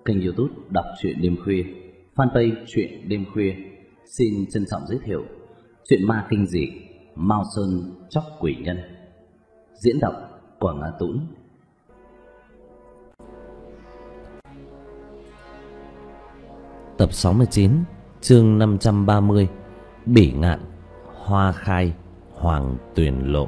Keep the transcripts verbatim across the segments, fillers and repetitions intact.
kênh YouTube Đọc truyện đêm khuya, fanpage truyện đêm khuya xin trân trọng giới thiệu truyện ma kinh dị Mao Sơn Chóc Quỷ Nhân, diễn đọc Quảng Á Tũng. Tập sáu mươi chín, chương năm trăm ba mươi, Bỉ Ngạn, Hoa Khai, Hoàng Tuyền Lộ.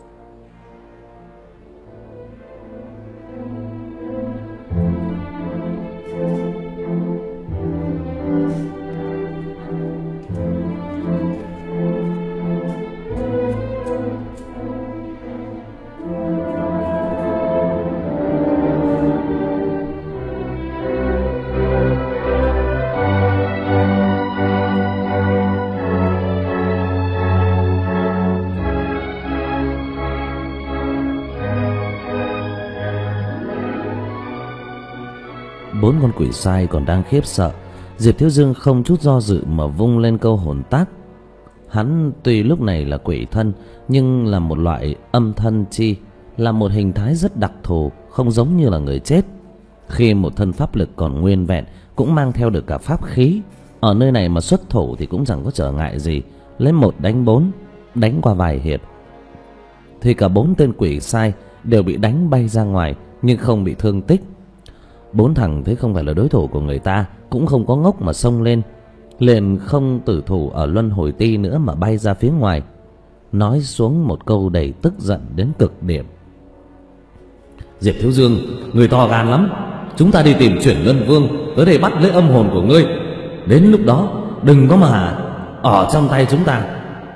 Bốn con quỷ sai còn đang khiếp sợ, Diệp Thiếu Dương không chút do dự mà vung lên câu hồn tác. Hắn tuy lúc này là quỷ thân, nhưng là một loại âm thân chi, là một hình thái rất đặc thù, không giống như là người chết. Khi một thân pháp lực còn nguyên vẹn, cũng mang theo được cả pháp khí. Ở nơi này mà xuất thủ thì cũng chẳng có trở ngại gì, lấy một đánh bốn, đánh qua vài hiệp thì cả bốn tên quỷ sai đều bị đánh bay ra ngoài, nhưng không bị thương tích. Bốn thằng thấy không phải là đối thủ của người ta, cũng không có ngốc mà xông lên, liền không tử thủ ở luân hồi ti nữa mà bay ra phía ngoài, nói xuống một câu đầy tức giận đến cực điểm: Diệp Thiếu Dương, người to gan lắm. Chúng ta đi tìm Chuyển Ngân Vương tới đây bắt lấy âm hồn của ngươi. Đến lúc đó đừng có mà ở trong tay chúng ta.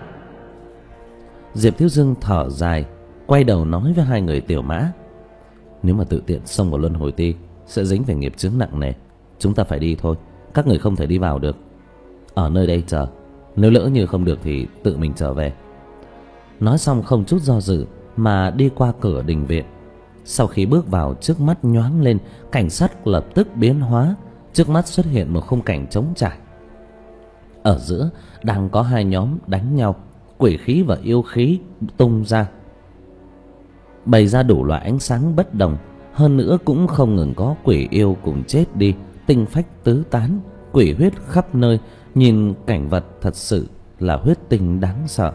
Diệp Thiếu Dương thở dài, quay đầu nói với hai người Tiểu Mã: Nếu mà tự tiện xông vào luân hồi ti sẽ dính phải nghiệp chướng nặng nề. Chúng ta phải đi thôi, các người không thể đi vào được. Ở nơi đây chờ, nếu lỡ như không được thì tự mình trở về. Nói xong không chút do dự mà đi qua cửa đình viện. Sau khi bước vào, trước mắt nhoáng lên, cảnh sát lập tức biến hóa. Trước mắt xuất hiện một khung cảnh trống trải. Ở giữa đang có hai nhóm đánh nhau, quỷ khí và yêu khí tung ra, bày ra đủ loại ánh sáng bất đồng. Hơn nữa cũng không ngừng có quỷ yêu cùng chết đi, tinh phách tứ tán, quỷ huyết khắp nơi. Nhìn cảnh vật thật sự là huyết tinh đáng sợ.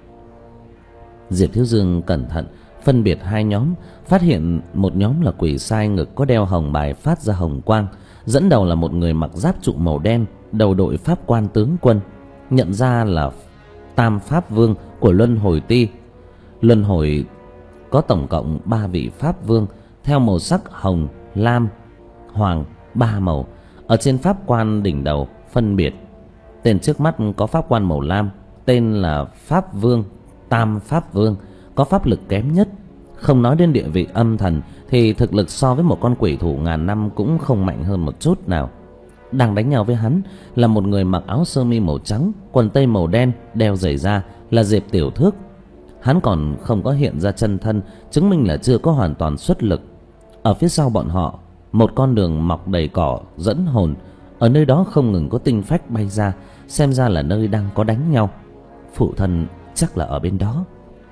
Diệp Thiếu Dương cẩn thận phân biệt hai nhóm, phát hiện một nhóm là quỷ sai ngực có đeo hồng bài phát ra hồng quang, dẫn đầu là một người mặc giáp trụ màu đen, đầu đội pháp quan tướng quân, nhận ra là Tam Pháp Vương của Luân Hồi Ti. Luân Hồi có tổng cộng ba vị Pháp Vương theo màu sắc hồng, lam, hoàng, ba màu. Ở trên pháp quan đỉnh đầu phân biệt, tên trước mắt có pháp quan màu lam, tên là Pháp Vương, Tam Pháp Vương, có pháp lực kém nhất. Không nói đến địa vị âm thần thì thực lực so với một con quỷ thủ ngàn năm cũng không mạnh hơn một chút nào. Đang đánh nhau với hắn là một người mặc áo sơ mi màu trắng, quần tây màu đen, đeo giày da, là Diệp Tiểu Thước. Hắn còn không có hiện ra chân thân, chứng minh là chưa có hoàn toàn xuất lực. Ở phía sau bọn họ, một con đường mọc đầy cỏ dẫn hồn. Ở nơi đó không ngừng có tinh phách bay ra, xem ra là nơi đang có đánh nhau. Phụ thân chắc là ở bên đó.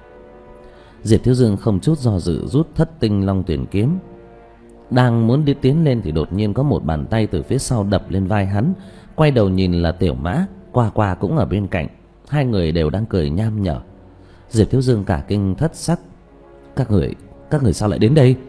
Diệp Thiếu Dương không chút do dự rút Thất Tinh Long Tuyển kiếm, đang muốn đi tiến lên thì đột nhiên có một bàn tay từ phía sau đập lên vai hắn. Quay đầu nhìn là Tiểu Mã, Qua Qua cũng ở bên cạnh. Hai người đều đang cười nham nhở. Diệp Thiếu Dương cả kinh thất sắc: Các người, các người sao lại đến đây?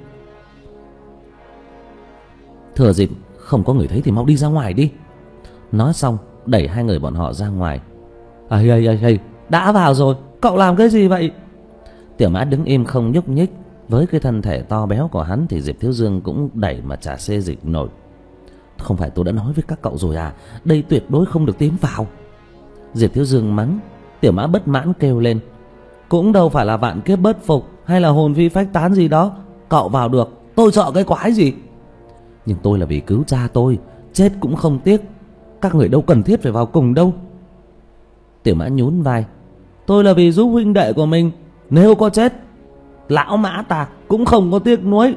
Thừa dịp không có người thấy thì mau đi ra ngoài đi. Nói xong đẩy hai người bọn họ ra ngoài. Ây ây ây ây, đã vào rồi, cậu làm cái gì vậy? Tiểu Mã đứng im không nhúc nhích. Với cái thân thể to béo của hắn thì Diệp Thiếu Dương cũng đẩy mà chả xê dịch nổi. Không phải tôi đã nói với các cậu rồi à, đây tuyệt đối không được tiến vào. Diệp Thiếu Dương mắng. Tiểu Mã bất mãn kêu lên: Cũng đâu phải là vạn kiếp bất phục hay là hồn phi phách tán gì đó, cậu vào được, tôi sợ cái quái gì. Nhưng tôi là vì cứu cha tôi, chết cũng không tiếc. Các người đâu cần thiết phải vào cùng đâu. Tiểu Mã nhún vai: Tôi là vì giúp huynh đệ của mình, nếu có chết, lão Mã ta cũng không có tiếc nuối.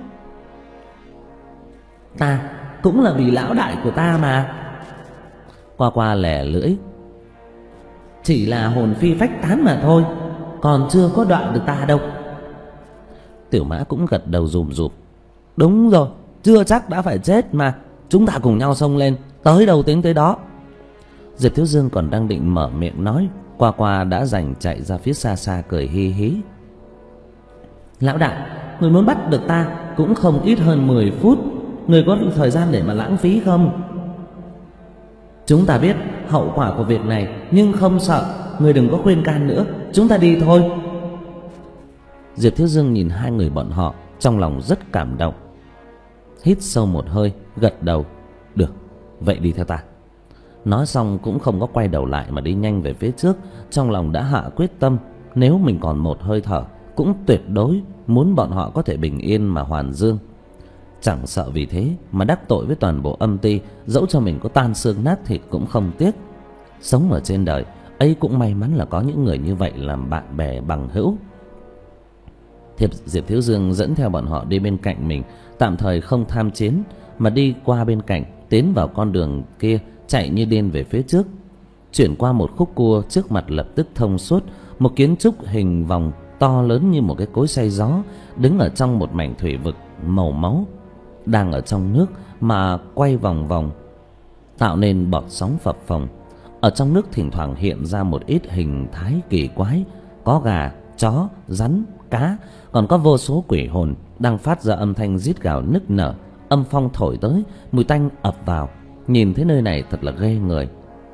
Ta cũng là vì lão đại của ta mà. Qua Qua lẻ lưỡi: Chỉ là hồn phi phách tán mà thôi, còn chưa có đoạn được ta đâu. Tiểu Mã cũng gật đầu rùm rụp: Đúng rồi, chưa chắc đã phải chết mà, chúng ta cùng nhau xông lên, tới đâu tính tới đó. Diệp Thiếu Dương còn đang định mở miệng nói, Qua Qua đã giành chạy ra phía xa xa cười hi hí. Lão đại, người muốn bắt được ta cũng không ít hơn mười phút, người có thời gian để mà lãng phí không? Chúng ta biết hậu quả của việc này nhưng không sợ, người đừng có khuyên can nữa, chúng ta đi thôi. Diệp Thiếu Dương nhìn hai người bọn họ, trong lòng rất cảm động. Hít sâu một hơi, gật đầu. Được, vậy đi theo ta. Nói xong cũng không có quay đầu lại mà đi nhanh về phía trước. Trong lòng đã hạ quyết tâm, nếu mình còn một hơi thở cũng tuyệt đối muốn bọn họ có thể bình yên mà hoàn dương. Chẳng sợ vì thế mà đắc tội với toàn bộ âm ty, dẫu cho mình có tan xương nát thịt cũng không tiếc. Sống ở trên đời ấy cũng may mắn là có những người như vậy làm bạn bè bằng hữu. Thiệp Diệp Thiếu Dương dẫn theo bọn họ đi bên cạnh mình, tạm thời không tham chiến mà đi qua bên cạnh, tiến vào con đường kia, chạy như điên về phía trước. Chuyển qua một khúc cua, trước mặt lập tức thông suốt, một kiến trúc hình vòng to lớn như một cái cối xay gió, đứng ở trong một mảnh thủy vực màu máu, đang ở trong nước mà quay vòng vòng, tạo nên bọt sóng phập phồng. Ở trong nước thỉnh thoảng hiện ra một ít hình thái kỳ quái, có gà, chó, rắn, cá, còn có vô số quỷ hồn đang phát ra âm thanh rít gào nức nở. Âm phong thổi tới, mùi tanh ập vào, nhìn thấy nơi này thật là ghê người.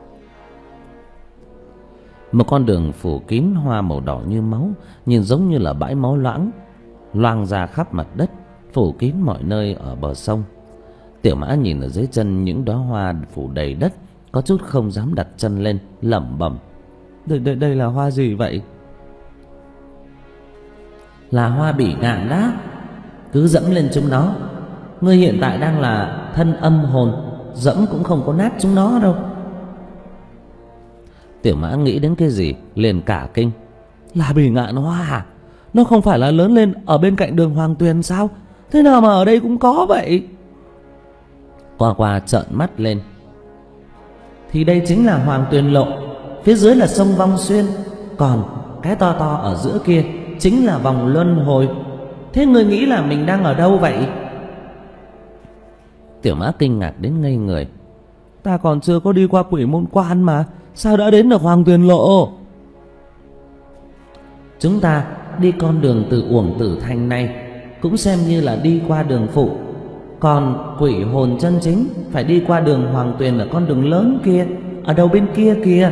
Một con đường phủ kín hoa màu đỏ như máu, nhìn giống như là bãi máu loãng loang ra khắp mặt đất, phủ kín mọi nơi ở bờ sông. Tiểu Mã nhìn ở dưới chân những đóa hoa phủ đầy đất, có chút không dám đặt chân lên, lẩm bẩm: Đây, đây, đây là hoa gì vậy? Là hoa bỉ ngạn đó, cứ dẫm lên chúng nó. Ngươi hiện tại đang là thân âm hồn, dẫm cũng không có nát chúng nó đâu. Tiểu Mã nghĩ đến cái gì liền cả kinh. Là bỉ ngạn hoa à? Nó không phải là lớn lên ở bên cạnh đường Hoàng Tuyền sao? Thế nào mà ở đây cũng có vậy? Qua Qua trợn mắt lên. Thì đây chính là Hoàng Tuyền lộ, phía dưới là sông Vong Xuyên, còn cái to to ở giữa kia chính là vòng luân hồi. Thế ngươi nghĩ là mình đang ở đâu vậy? Tiểu Mã kinh ngạc đến ngây người. Ta còn chưa có đi qua Quỷ Môn Quan mà, sao đã đến được Hoàng Tuyền lộ? Chúng ta đi con đường từ Uổng Tử Thành này cũng xem như là đi qua đường phụ, còn quỷ hồn chân chính phải đi qua đường Hoàng Tuyền ở con đường lớn kia, ở đầu bên kia kìa.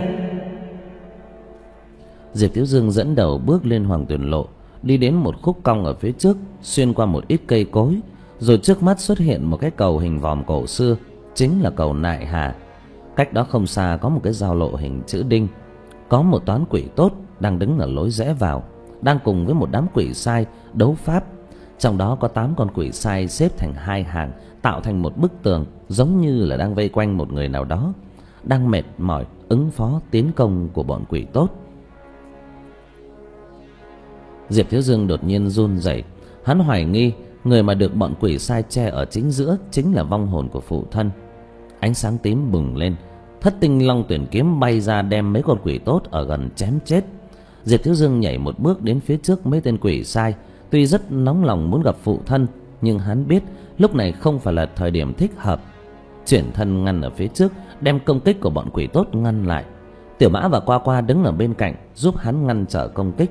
Diệp Thiếu Dương dẫn đầu bước lên Hoàng Tuyền lộ, đi đến một khúc cong ở phía trước, xuyên qua một ít cây cối, rồi trước mắt xuất hiện một cái cầu hình vòm cổ xưa, chính là cầu Nại Hà. Cách đó không xa có một cái giao lộ hình chữ đinh, có một toán quỷ tốt đang đứng ở lối rẽ vào, đang cùng với một đám quỷ sai đấu pháp. Trong đó có tám con quỷ sai xếp thành hai hàng, tạo thành một bức tường, giống như là đang vây quanh một người nào đó, đang mệt mỏi ứng phó tiến công của bọn quỷ tốt. Diệp Thiếu Dương đột nhiên run rẩy, hắn hoài nghi người mà được bọn quỷ sai che ở chính giữa chính là vong hồn của phụ thân. Ánh sáng tím bừng lên, Thất Tinh Long Tuyển kiếm bay ra đem mấy con quỷ tốt ở gần chém chết. Diệp Thiếu Dương nhảy một bước đến phía trước mấy tên quỷ sai, tuy rất nóng lòng muốn gặp phụ thân, nhưng hắn biết lúc này không phải là thời điểm thích hợp. Chuyển thân ngăn ở phía trước, đem công kích của bọn quỷ tốt ngăn lại. Tiểu Mã và Qua Qua đứng ở bên cạnh giúp hắn ngăn trở công kích.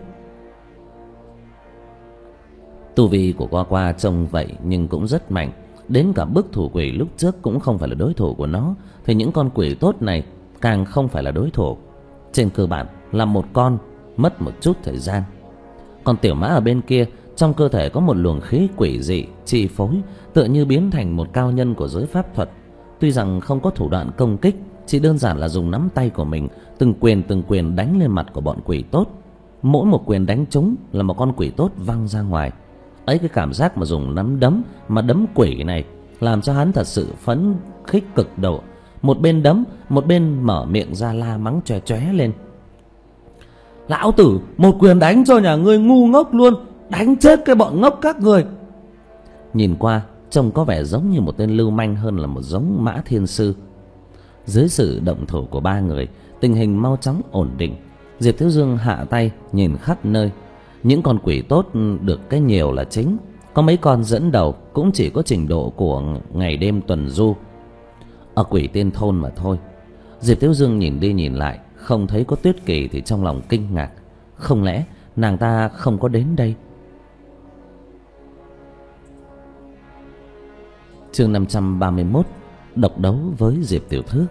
Tu vi của Qua Qua trông vậy nhưng cũng rất mạnh, đến cả bức thủ quỷ lúc trước cũng không phải là đối thủ của nó, thì những con quỷ tốt này càng không phải là đối thủ. Trên cơ bản là một con mất một chút thời gian. Còn Tiểu Mã ở bên kia, trong cơ thể có một luồng khí quỷ dị chi phối, tựa như biến thành một cao nhân của giới pháp thuật. Tuy rằng không có thủ đoạn công kích, chỉ đơn giản là dùng nắm tay của mình từng quyền từng quyền đánh lên mặt của bọn quỷ tốt. Mỗi một quyền đánh trúng là một con quỷ tốt văng ra ngoài. Ấy, cái cảm giác mà dùng nắm đấm mà đấm quỷ này làm cho hắn thật sự phấn khích cực độ. Một bên đấm, một bên mở miệng ra la mắng chóe chóe lên. Lão tử một quyền đánh cho nhà ngươi ngu ngốc luôn, đánh chết cái bọn ngốc các người. Nhìn qua trông có vẻ giống như một tên lưu manh hơn là một giống Mã Thiên Sư. Dưới sự động thủ của ba người, tình hình mau chóng ổn định. Diệp Thiếu Dương hạ tay nhìn khắp nơi. Những con quỷ tốt được cái nhiều là chính, có mấy con dẫn đầu cũng chỉ có trình độ của ngày đêm tuần du, ở Quỷ Tiên Thôn mà thôi. Diệp Thiếu Dương nhìn đi nhìn lại không thấy có Tuyết Kỳ thì trong lòng kinh ngạc. Không lẽ nàng ta không có đến đây? Chương năm trăm ba mươi mốt. Độc đấu với Diệp Tiểu Thước.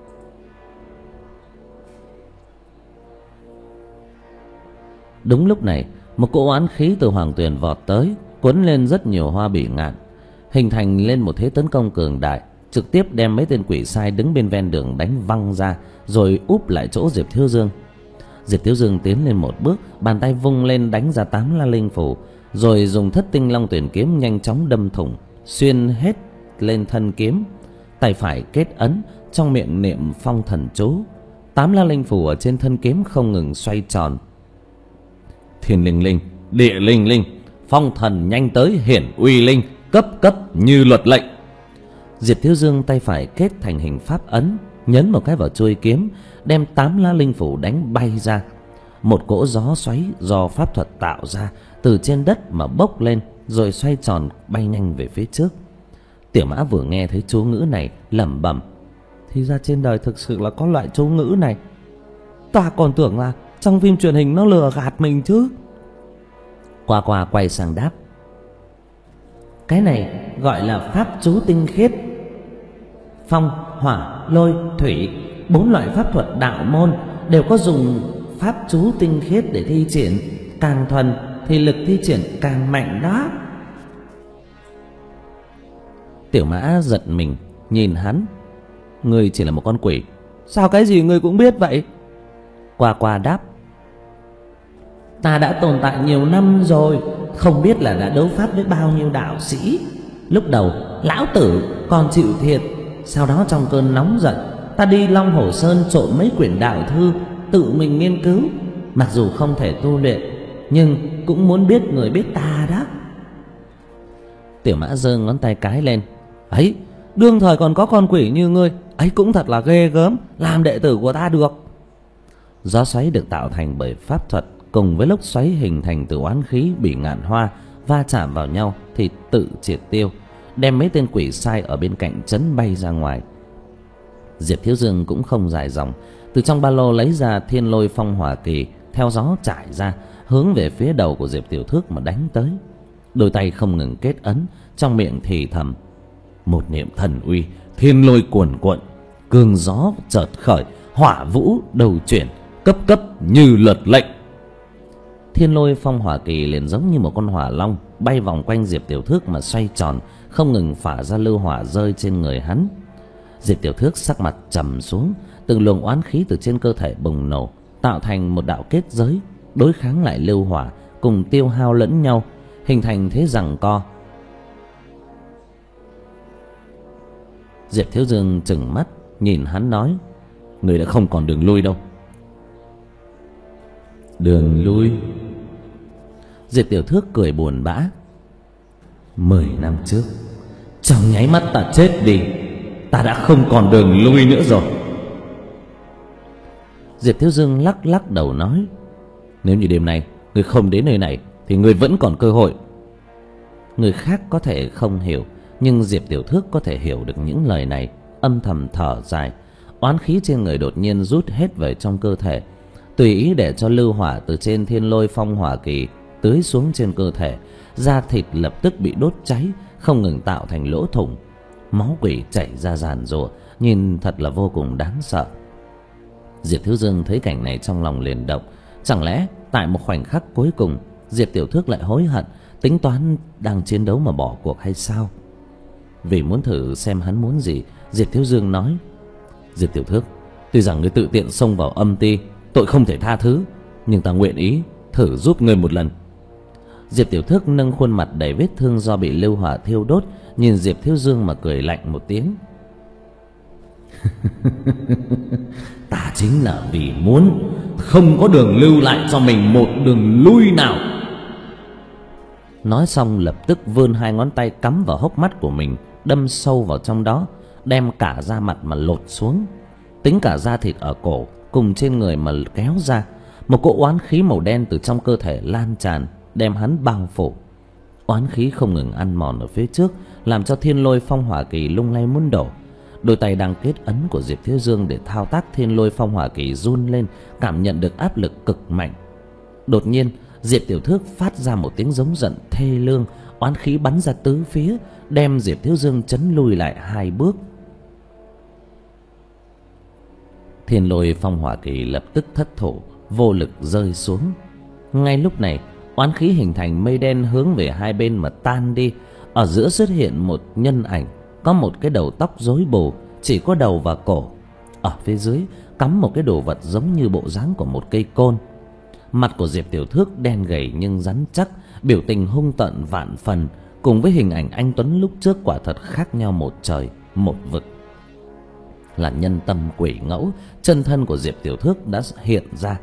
Đúng lúc này, một cỗ oán khí từ Hoàng Tuyền vọt tới, cuốn lên rất nhiều hoa bỉ ngạn, hình thành lên một thế tấn công cường đại, trực tiếp đem mấy tên quỷ sai đứng bên ven đường đánh văng ra, rồi úp lại chỗ Diệp Thiếu Dương. Diệp Thiếu Dương tiến lên một bước, bàn tay vung lên đánh ra tám la linh phù, rồi dùng Thất Tinh Long Tuyển kiếm nhanh chóng đâm thủng, xuyên hết lên thân kiếm. Tay phải kết ấn, trong miệng niệm phong thần chú. Tám la linh phù ở trên thân kiếm không ngừng xoay tròn. Thiên linh linh, địa linh linh, phong thần nhanh tới hiển uy linh, cấp cấp như luật lệnh. Diệp Thiếu Dương tay phải kết thành hình pháp ấn, nhấn một cái vào chuôi kiếm, đem tám lá linh phủ đánh bay ra. Một cỗ gió xoáy do pháp thuật tạo ra từ trên đất mà bốc lên, rồi xoay tròn bay nhanh về phía trước. Tiểu Mã vừa nghe thấy chú ngữ này lẩm bẩm: thì ra trên đời thực sự là có loại chú ngữ này. Ta còn tưởng là trong phim truyền hình nó lừa gạt mình chứ. Qua Qua quay sang đáp: cái này gọi là pháp chú tinh khiết. Phong, hỏa, lôi, thủy, bốn loại pháp thuật đạo môn đều có dùng pháp chú tinh khiết để thi triển. Càng thuần thì lực thi triển càng mạnh đó. Tiểu Mã giật mình nhìn hắn: ngươi chỉ là một con quỷ, sao cái gì ngươi cũng biết vậy? Qua Qua đáp: ta đã tồn tại nhiều năm rồi, không biết là đã đấu pháp với bao nhiêu đạo sĩ. Lúc đầu lão tử còn chịu thiệt, sau đó trong cơn nóng giận, ta đi Long Hồ Sơn trộm mấy quyển đạo thư, tự mình nghiên cứu. Mặc dù không thể tu luyện, nhưng cũng muốn biết người biết ta đó. Tiểu Mã giơ ngón tay cái lên: ấy, đương thời còn có con quỷ như ngươi, ấy cũng thật là ghê gớm, làm đệ tử của ta được. Gió xoáy được tạo thành bởi pháp thuật cùng với lốc xoáy hình thành từ oán khí bỉ ngạn hoa va chạm vào nhau thì tự triệt tiêu, đem mấy tên quỷ sai ở bên cạnh chấn bay ra ngoài. Diệp Thiếu Dương cũng không dài dòng, từ trong ba lô lấy ra Thiên Lôi Phong Hỏa Kỳ, theo gió trải ra, hướng về phía đầu của Diệp Tiểu Thước mà đánh tới. Đôi tay không ngừng kết ấn, trong miệng thì thầm: một niệm thần uy, thiên lôi cuồn cuộn, cương gió chợt khởi, hỏa vũ đầu chuyển, cấp cấp như luật lệnh. Thiên Lôi Phong Hỏa Kỳ liền giống như một con hỏa long bay vòng quanh Diệp Tiểu Thước mà xoay tròn, không ngừng phả ra lưu hỏa rơi trên người hắn. Diệp Tiểu Thước sắc mặt trầm xuống, từng luồng oán khí từ trên cơ thể bùng nổ, tạo thành một đạo kết giới, đối kháng lại lưu hỏa, cùng tiêu hao lẫn nhau, hình thành thế giằng co. Diệp Thiếu Dương trừng mắt nhìn hắn nói: người đã không còn đường lui đâu. Đường lui? Diệp Tiểu Thước cười buồn bã: mười năm trước, trong nháy mắt ta chết đi, ta đã không còn đường lui nữa rồi. Diệp Thiếu Dương lắc lắc đầu nói: nếu như đêm nay người không đến nơi này thì người vẫn còn cơ hội. Người khác có thể không hiểu, nhưng Diệp Tiểu Thước có thể hiểu được những lời này, âm thầm thở dài. Oán khí trên người đột nhiên rút hết về trong cơ thể, tùy ý để cho lưu hỏa từ trên Thiên Lôi Phong Hỏa Kỳ tưới xuống trên cơ thể, da thịt lập tức bị đốt cháy, không ngừng tạo thành lỗ thủng, máu quỷ chảy ra ràn rụa, nhìn thật là vô cùng đáng sợ. Diệp Thiếu Dương thấy cảnh này trong lòng liền động. Chẳng lẽ tại một khoảnh khắc cuối cùng Diệp Tiểu Thước lại hối hận, tính toán đang chiến đấu mà bỏ cuộc hay sao? Vì muốn thử xem hắn muốn gì, Diệp Thiếu Dương nói: Diệp Tiểu Thước, tuy rằng ngươi tự tiện xông vào âm ti, tội không thể tha thứ, nhưng ta nguyện ý thử giúp ngươi một lần. Diệp Tiểu Thước nâng khuôn mặt đầy vết thương do bị lưu hỏa thiêu đốt, nhìn Diệp Thiếu Dương mà cười lạnh một tiếng. Ta chính là vì muốn không có đường lưu lại cho mình một đường lui nào. Nói xong lập tức vươn hai ngón tay cắm vào hốc mắt của mình, đâm sâu vào trong đó, đem cả da mặt mà lột xuống, tính cả da thịt ở cổ cùng trên người mà kéo ra. Một cỗ oán khí màu đen từ trong cơ thể lan tràn, đem hắn bao phủ. Oán khí không ngừng ăn mòn ở phía trước, làm cho Thiên Lôi Phong Hỏa Kỳ lung lay muốn đổ. Đôi tay đang kết ấn của Diệp Thiếu Dương để thao tác thiên lôi phong hỏa kỳ run lên, cảm nhận được áp lực cực mạnh. Đột nhiên Diệp Tiểu Thước phát ra một tiếng giống giận thê lương, oán khí bắn ra tứ phía, đem Diệp Thiếu Dương chấn lùi lại hai bước. Thiên lôi phong hỏa kỳ lập tức thất thủ, vô lực rơi xuống. Ngay lúc này, oán khí hình thành mây đen hướng về hai bên mà tan đi. Ở giữa xuất hiện một nhân ảnh, có một cái đầu tóc rối bù, chỉ có đầu và cổ. Ở phía dưới cắm một cái đồ vật giống như bộ dáng của một cây côn. Mặt của Diệp Tiểu Thước đen gầy nhưng rắn chắc, biểu tình hung tợn vạn phần, cùng với hình ảnh anh tuấn lúc trước quả thật khác nhau một trời một vực. Là nhân tâm quỷ ngẫu, chân thân của Diệp Tiểu Thước đã hiện ra.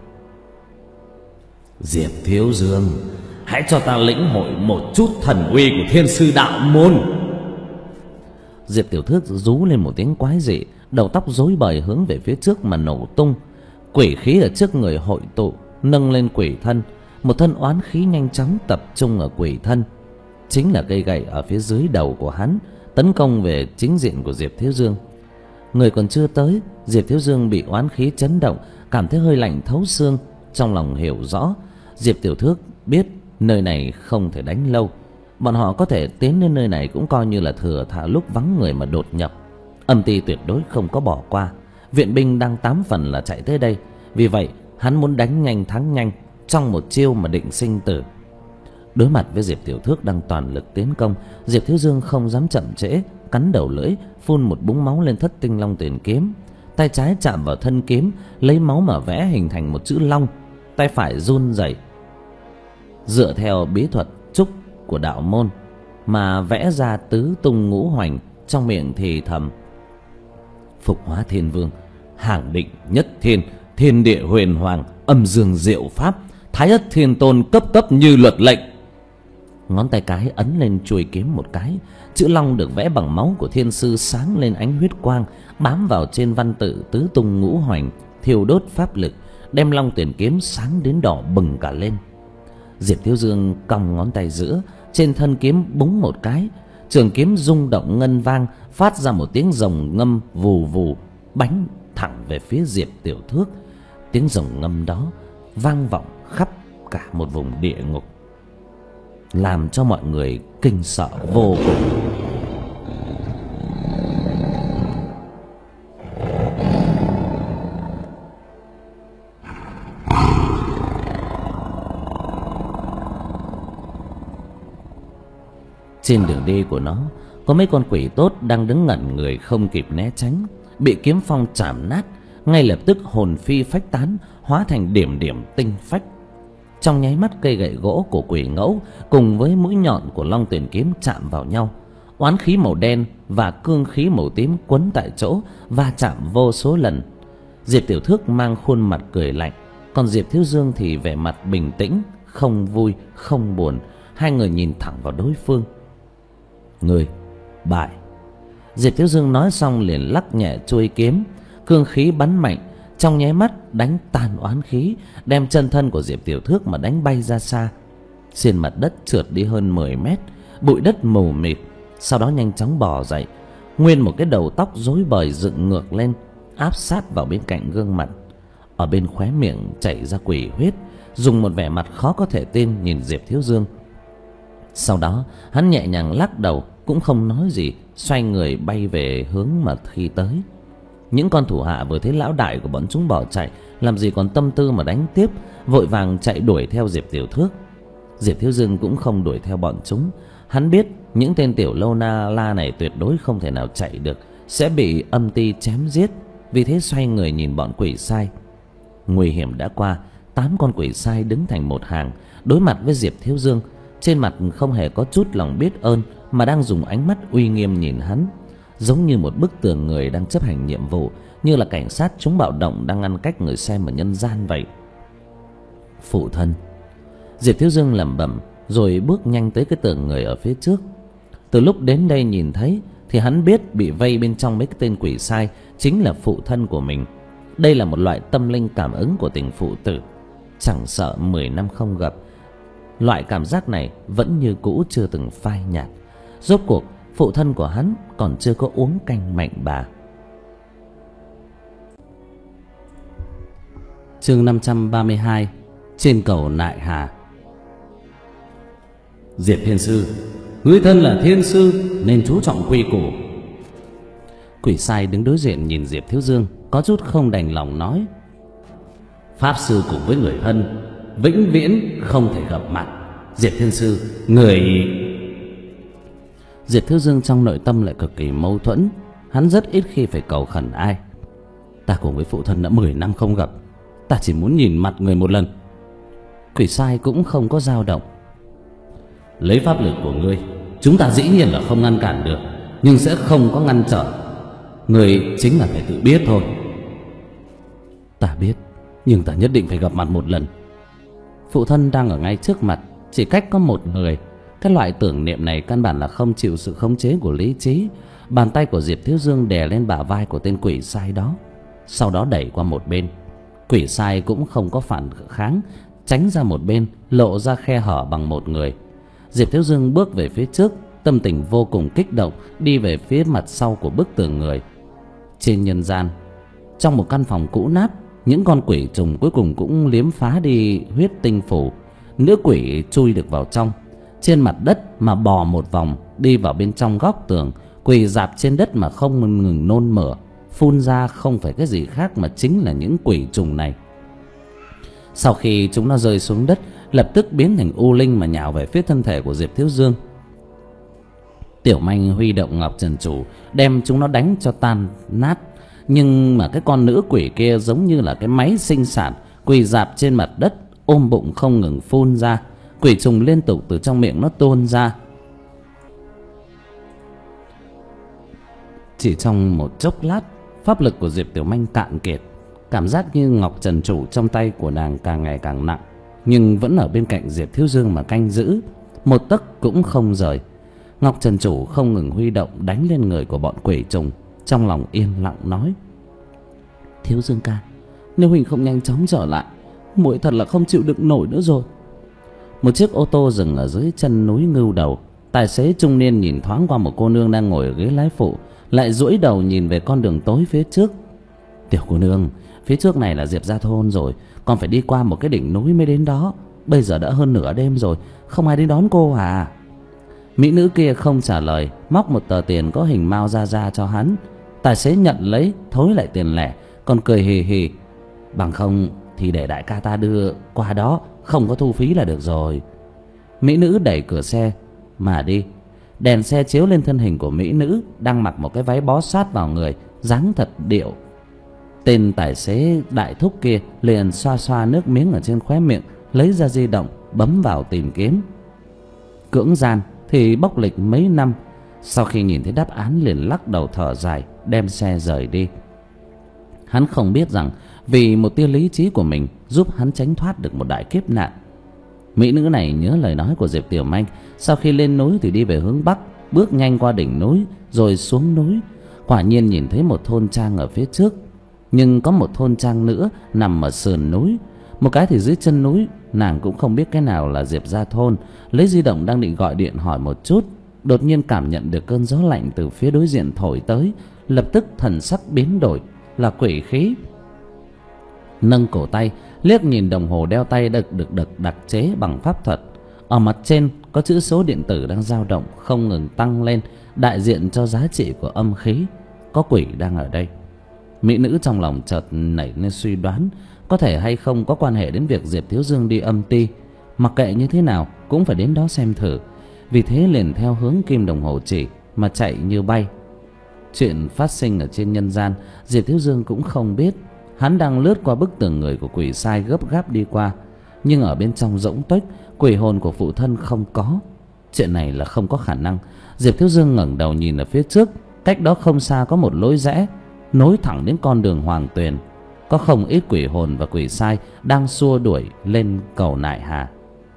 Diệp Thiếu Dương, hãy cho ta lĩnh hội một chút thần uy của thiên sư đạo môn. Diệp Tiểu Thước rú lên một tiếng quái dị, đầu tóc rối bời hướng về phía trước mà nổ tung. Quỷ khí ở trước người hội tụ, nâng lên quỷ thân. Một thân oán khí nhanh chóng tập trung ở quỷ thân, chính là cây gậy ở phía dưới đầu của hắn, tấn công về chính diện của Diệp Thiếu Dương. Người còn chưa tới, Diệp Thiếu Dương bị oán khí chấn động, cảm thấy hơi lạnh thấu xương. Trong lòng hiểu rõ, Diệp Tiểu Thước biết nơi này không thể đánh lâu. Bọn họ có thể tiến đến nơi này cũng coi như là thừa thả lúc vắng người mà đột nhập. Âm ty tuyệt đối không có bỏ qua. Viện binh đang tám phần là chạy tới đây, vì vậy hắn muốn đánh nhanh thắng nhanh, trong một chiêu mà định sinh tử. Đối mặt với Diệp Tiểu Thước đang toàn lực tiến công, Diệp Thiếu Dương không dám chậm trễ, cắn đầu lưỡi, phun một búng máu lên thất tinh long tuyển kiếm. Tay trái chạm vào thân kiếm, lấy máu mà vẽ hình thành một chữ long. Tay phải run rẩy, dựa theo bí thuật trúc của đạo môn mà vẽ ra tứ tung ngũ hoành, trong miệng thì thầm: Phục hóa thiên vương, hàng định nhất thiên, thiên địa huyền hoàng, âm dương diệu pháp, thái ất thiên tôn, cấp cấp như luật lệnh. Ngón tay cái ấn lên chuôi kiếm một cái, chữ long được vẽ bằng máu của thiên sư sáng lên ánh huyết quang, bám vào trên văn tự tứ tung ngũ hoành, thiêu đốt pháp lực, đem long tuyển kiếm sáng đến đỏ bừng cả lên. Diệp Thiếu Dương cong ngón tay giữa, trên thân kiếm búng một cái, trường kiếm rung động ngân vang, phát ra một tiếng rồng ngâm vù vù, bắn thẳng về phía Diệp Tiểu Thước. Tiếng rồng ngâm đó vang vọng khắp cả một vùng địa ngục, làm cho mọi người kinh sợ vô cùng. Trên đường đi của nó, có mấy con quỷ tốt đang đứng ngẩn người không kịp né tránh, bị kiếm phong chạm nát, ngay lập tức hồn phi phách tán, hóa thành điểm điểm tinh phách. Trong nháy mắt, cây gậy gỗ của quỷ ngẫu cùng với mũi nhọn của long tuyển kiếm chạm vào nhau. Oán khí màu đen và cương khí màu tím quấn tại chỗ, va chạm vô số lần. Diệp Tiểu Thước mang khuôn mặt cười lạnh, còn Diệp Thiếu Dương thì vẻ mặt bình tĩnh, không vui không buồn. Hai người nhìn thẳng vào đối phương. Người bại. Diệp Thiếu Dương nói xong liền lắc nhẹ chuôi kiếm, cương khí bắn mạnh, trong nháy mắt đánh tan oán khí, đem chân thân của Diệp Tiểu Thước mà đánh bay ra xa. Trên mặt đất trượt đi hơn mười mét, bụi đất mù mịt. Sau đó nhanh chóng bò dậy, nguyên một cái đầu tóc rối bời dựng ngược lên, áp sát vào bên cạnh gương mặt. Ở bên khóe miệng chảy ra quỷ huyết, dùng một vẻ mặt khó có thể tin nhìn Diệp Thiếu Dương. Sau đó hắn nhẹ nhàng lắc đầu, cũng không nói gì, xoay người bay về hướng mà khi tới. Những con thủ hạ vừa thấy lão đại của bọn chúng bỏ chạy, làm gì còn tâm tư mà đánh tiếp, vội vàng chạy đuổi theo Diệp Tiểu Thước. Diệp Thiếu Dương cũng không đuổi theo bọn chúng. Hắn biết những tên tiểu lâu na la này tuyệt đối không thể nào chạy được, sẽ bị âm ty chém giết. Vì thế xoay người nhìn bọn quỷ sai. Nguy hiểm đã qua, tám con quỷ sai đứng thành một hàng, đối mặt với Diệp Thiếu Dương, trên mặt không hề có chút lòng biết ơn, mà đang dùng ánh mắt uy nghiêm nhìn hắn, giống như một bức tường người đang chấp hành nhiệm vụ, như là cảnh sát chống bạo động đang ngăn cách người xem ở nhân gian vậy. Phụ thân. Diệp Thiếu Dương lẩm bẩm, rồi bước nhanh tới cái tường người ở phía trước. Từ lúc đến đây nhìn thấy thì hắn biết bị vây bên trong mấy cái tên quỷ sai chính là phụ thân của mình. Đây là một loại tâm linh cảm ứng của tình phụ tử, chẳng sợ mười năm không gặp, loại cảm giác này vẫn như cũ chưa từng phai nhạt. Rốt cuộc phụ thân của hắn còn chưa có uống canh mạnh bà. Chương năm trăm ba mươi hai. Trên cầu Nại Hà. Diệp Thiên Sư, ngươi thân là thiên sư nên chú trọng quy củ. Quỷ sai đứng đối diện nhìn Diệp Thiếu Dương, có chút không đành lòng nói: Pháp sư cùng với người thân vĩnh viễn không thể gặp mặt. Diệp Thiên Sư, người... Diệp Thiếu Dương trong nội tâm lại cực kỳ mâu thuẫn. Hắn rất ít khi phải cầu khẩn ai. Ta cùng với phụ thân đã mười năm không gặp, ta chỉ muốn nhìn mặt người một lần. Quỷ sai cũng không có dao động. Lấy pháp lực của ngươi, chúng ta dĩ nhiên là không ngăn cản được, nhưng sẽ không có ngăn trở. Ngươi chính là phải tự biết thôi. Ta biết, nhưng ta nhất định phải gặp mặt một lần. Phụ thân đang ở ngay trước mặt, chỉ cách có một người. Cái loại tưởng niệm này căn bản là không chịu sự khống chế của lý trí. Bàn tay của Diệp Thiếu Dương đè lên bả vai của tên quỷ sai đó, sau đó đẩy qua một bên. Quỷ sai cũng không có phản kháng, tránh ra một bên, lộ ra khe hở bằng một người. Diệp Thiếu Dương bước về phía trước, tâm tình vô cùng kích động, đi về phía mặt sau của bức tường người. Trên nhân gian, trong một căn phòng cũ nát, những con quỷ trùng cuối cùng cũng liếm phá đi huyết tinh phủ. Nữ quỷ chui được vào trong, trên mặt đất mà bò một vòng, đi vào bên trong góc tường, quỳ rạp trên đất mà không ngừng nôn mửa, phun ra không phải cái gì khác mà chính là những quỷ trùng này. Sau khi chúng nó rơi xuống đất, lập tức biến thành u linh mà nhào về phía thân thể của Diệp Thiếu Dương. Tiểu Manh huy động Ngọc Trần Chủ đem chúng nó đánh cho tan nát. Nhưng mà cái con nữ quỷ kia giống như là cái máy sinh sản, quỳ rạp trên mặt đất, ôm bụng không ngừng phun ra. Quỷ trùng liên tục từ trong miệng nó tuôn ra. Chỉ trong một chốc lát, pháp lực của Diệp Tiểu Manh cạn kiệt. Cảm giác như Ngọc Trần Chủ trong tay của nàng càng ngày càng nặng, nhưng vẫn ở bên cạnh Diệp Thiếu Dương mà canh giữ, một tấc cũng không rời. Ngọc Trần Chủ không ngừng huy động đánh lên người của bọn quỷ trùng, trong lòng yên lặng nói: Thiếu Dương ca, nếu huynh không nhanh chóng trở lại, muội thật là không chịu đựng nổi nữa rồi. Một chiếc ô tô dừng ở dưới chân núi Ngưu Đầu. Tài xế trung niên nhìn thoáng qua một cô nương đang ngồi ở ghế lái phụ, lại duỗi đầu nhìn về con đường tối phía trước. Tiểu cô nương, phía trước này là Diệp gia thôn rồi, còn phải đi qua một cái đỉnh núi mới đến đó. Bây giờ đã hơn nửa đêm rồi, không ai đến đón cô à? Mỹ nữ kia không trả lời, móc một tờ tiền có hình Mao Gia Gia cho hắn. Tài xế nhận lấy, thối lại tiền lẻ, còn cười hì hì: Bằng không thì để đại ca ta đưa qua đó, không có thu phí là được rồi. Mỹ nữ đẩy cửa xe mà đi. Đèn xe chiếu lên thân hình của mỹ nữ đang mặc một cái váy bó sát vào người, dáng thật điệu. Tên tài xế đại thúc kia liền xoa xoa nước miếng ở trên khóe miệng, lấy ra di động bấm vào tìm kiếm. Cưỡng gian thì bốc lịch mấy năm. Sau khi nhìn thấy đáp án liền lắc đầu thở dài, đem xe rời đi. Hắn không biết rằng vì một tia lý trí của mình giúp hắn tránh thoát được một đại kiếp nạn. Mỹ nữ này nhớ lời nói của Diệp Tiểu Manh, sau khi lên núi thì đi về hướng bắc, bước nhanh qua đỉnh núi rồi xuống núi. Quả nhiên nhìn thấy một thôn trang ở phía trước, nhưng có một thôn trang nữa nằm ở sườn núi, một cái thì dưới chân núi. Nàng cũng không biết cái nào là Diệp gia thôn, lấy di động đang định gọi điện hỏi một chút, đột nhiên cảm nhận được cơn gió lạnh từ phía đối diện thổi tới, lập tức thần sắc biến đổi, là quỷ khí. Nâng cổ tay liếc nhìn đồng hồ đeo tay được được được đặc chế bằng pháp thuật, ở mặt trên có chữ số điện tử đang dao động không ngừng tăng lên, đại diện cho giá trị của âm khí. Có quỷ đang ở đây. Mỹ nữ trong lòng chợt nảy lên suy đoán, có thể hay không có quan hệ đến việc Diệp Thiếu Dương đi âm ti. Mặc kệ như thế nào cũng phải đến đó xem thử, vì thế liền theo hướng kim đồng hồ chỉ mà chạy như bay. Chuyện phát sinh ở trên nhân gian, Diệp Thiếu Dương cũng không biết. Hắn đang lướt qua bức tường người của quỷ sai gấp gáp đi qua, nhưng ở bên trong rỗng tuếch, quỷ hồn của phụ thân không có. Chuyện này là không có khả năng. Diệp Thiếu Dương ngẩng đầu nhìn ở phía trước, cách đó không xa có một lối rẽ nối thẳng đến con đường Hoàng Tuyền. Có không ít quỷ hồn và quỷ sai đang xua đuổi lên cầu Nại Hà.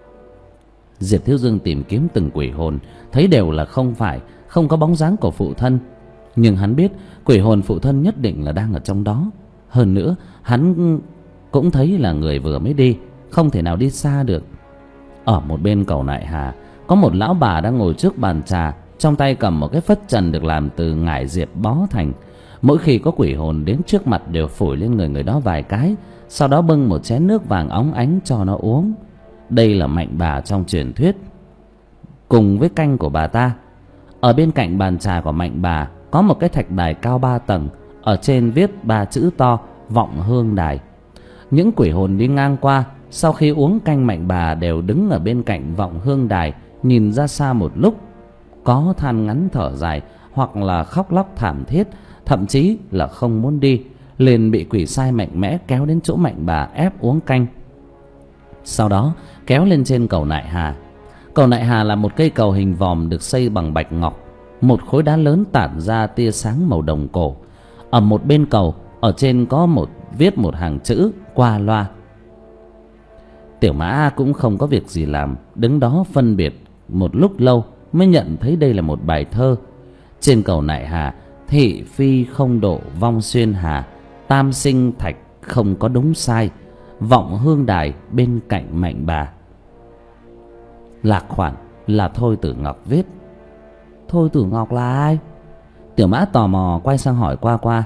Diệp Thiếu Dương tìm kiếm từng quỷ hồn, thấy đều là không phải, không có bóng dáng của phụ thân. Nhưng hắn biết quỷ hồn phụ thân nhất định là đang ở trong đó. Hơn nữa hắn cũng thấy là người vừa mới đi, không thể nào đi xa được. Ở một bên cầu Nại Hà có một lão bà đang ngồi trước bàn trà, trong tay cầm một cái phất trần được làm từ ngải diệp bó thành. Mỗi khi có quỷ hồn đến trước mặt đều phủi lên người người đó vài cái, sau đó bưng một chén nước vàng óng ánh cho nó uống. Đây là mạnh bà trong truyền thuyết, cùng với canh của bà ta. Ở bên cạnh bàn trà của mạnh bà có một cái thạch đài cao ba tầng, ở trên viết ba chữ to Vọng Hương Đài. Những quỷ hồn đi ngang qua sau khi uống canh mạnh bà đều đứng ở bên cạnh Vọng Hương Đài, nhìn ra xa một lúc, có than ngắn thở dài, hoặc là khóc lóc thảm thiết, thậm chí là không muốn đi, liền bị quỷ sai mạnh mẽ kéo đến chỗ mạnh bà ép uống canh. Sau đó kéo lên trên cầu Nại Hà. Cầu Nại Hà là một cây cầu hình vòm được xây bằng bạch ngọc, một khối đá lớn tản ra tia sáng màu đồng cổ. Ở một bên cầu, ở trên có một viết một hàng chữ qua loa. Tiểu Mã cũng không có việc gì làm, đứng đó phân biệt một lúc lâu mới nhận thấy đây là một bài thơ. Trên cầu Nại Hà, thị phi không độ vong xuyên hà, tam sinh thạch không có đúng sai, Vọng Hương Đài bên cạnh mạnh bà. Lạc khoản là Thôi Tử Ngọc viết. Thôi Tử Ngọc là ai? Tiểu Mã tò mò quay sang hỏi qua qua.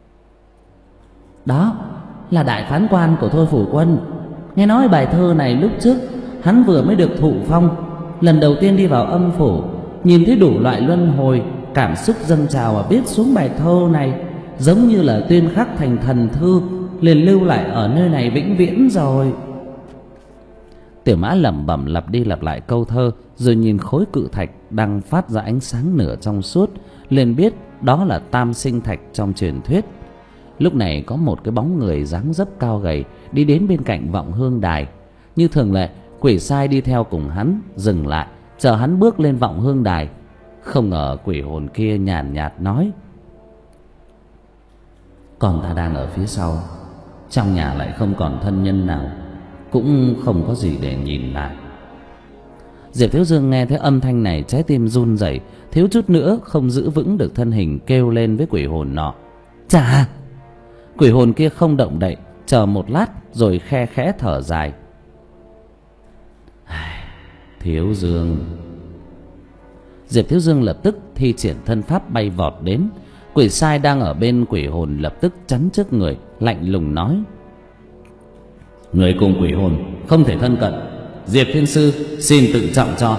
Đó là đại phán quan của Thôi Phủ Quân. Nghe nói bài thơ này lúc trước hắn vừa mới được thụ phong, lần đầu tiên đi vào âm phủ, nhìn thấy đủ loại luân hồi, cảm xúc dâng trào và viết xuống bài thơ này, giống như là tuyên khắc thành thần thư, liền lưu lại ở nơi này vĩnh viễn rồi. Tiểu Mã lẩm bẩm lặp đi lặp lại câu thơ, rồi nhìn khối cự thạch đang phát ra ánh sáng nửa trong suốt, liền biết đó là tam sinh thạch trong truyền thuyết. Lúc này có một cái bóng người dáng dấp cao gầy đi đến bên cạnh Vọng Hương Đài. Như thường lệ, quỷ sai đi theo cùng hắn dừng lại, chờ hắn bước lên Vọng Hương Đài. Không ngờ quỷ hồn kia nhàn nhạt nói: Con ta đang ở phía sau, trong nhà lại không còn thân nhân nào, cũng không có gì để nhìn lại. Diệp Thiếu Dương nghe thấy âm thanh này, trái tim run rẩy, thiếu chút nữa không giữ vững được thân hình, kêu lên với quỷ hồn nọ: Chà! Quỷ hồn kia không động đậy, chờ một lát rồi khe khẽ thở dài: Thiếu Dương. Diệp Thiếu Dương lập tức thi triển thân pháp bay vọt đến. Quỷ sai đang ở bên quỷ hồn lập tức chắn trước người, lạnh lùng nói: Người cùng quỷ hồn không thể thân cận, Diệp Thiên Sư xin tự trọng cho.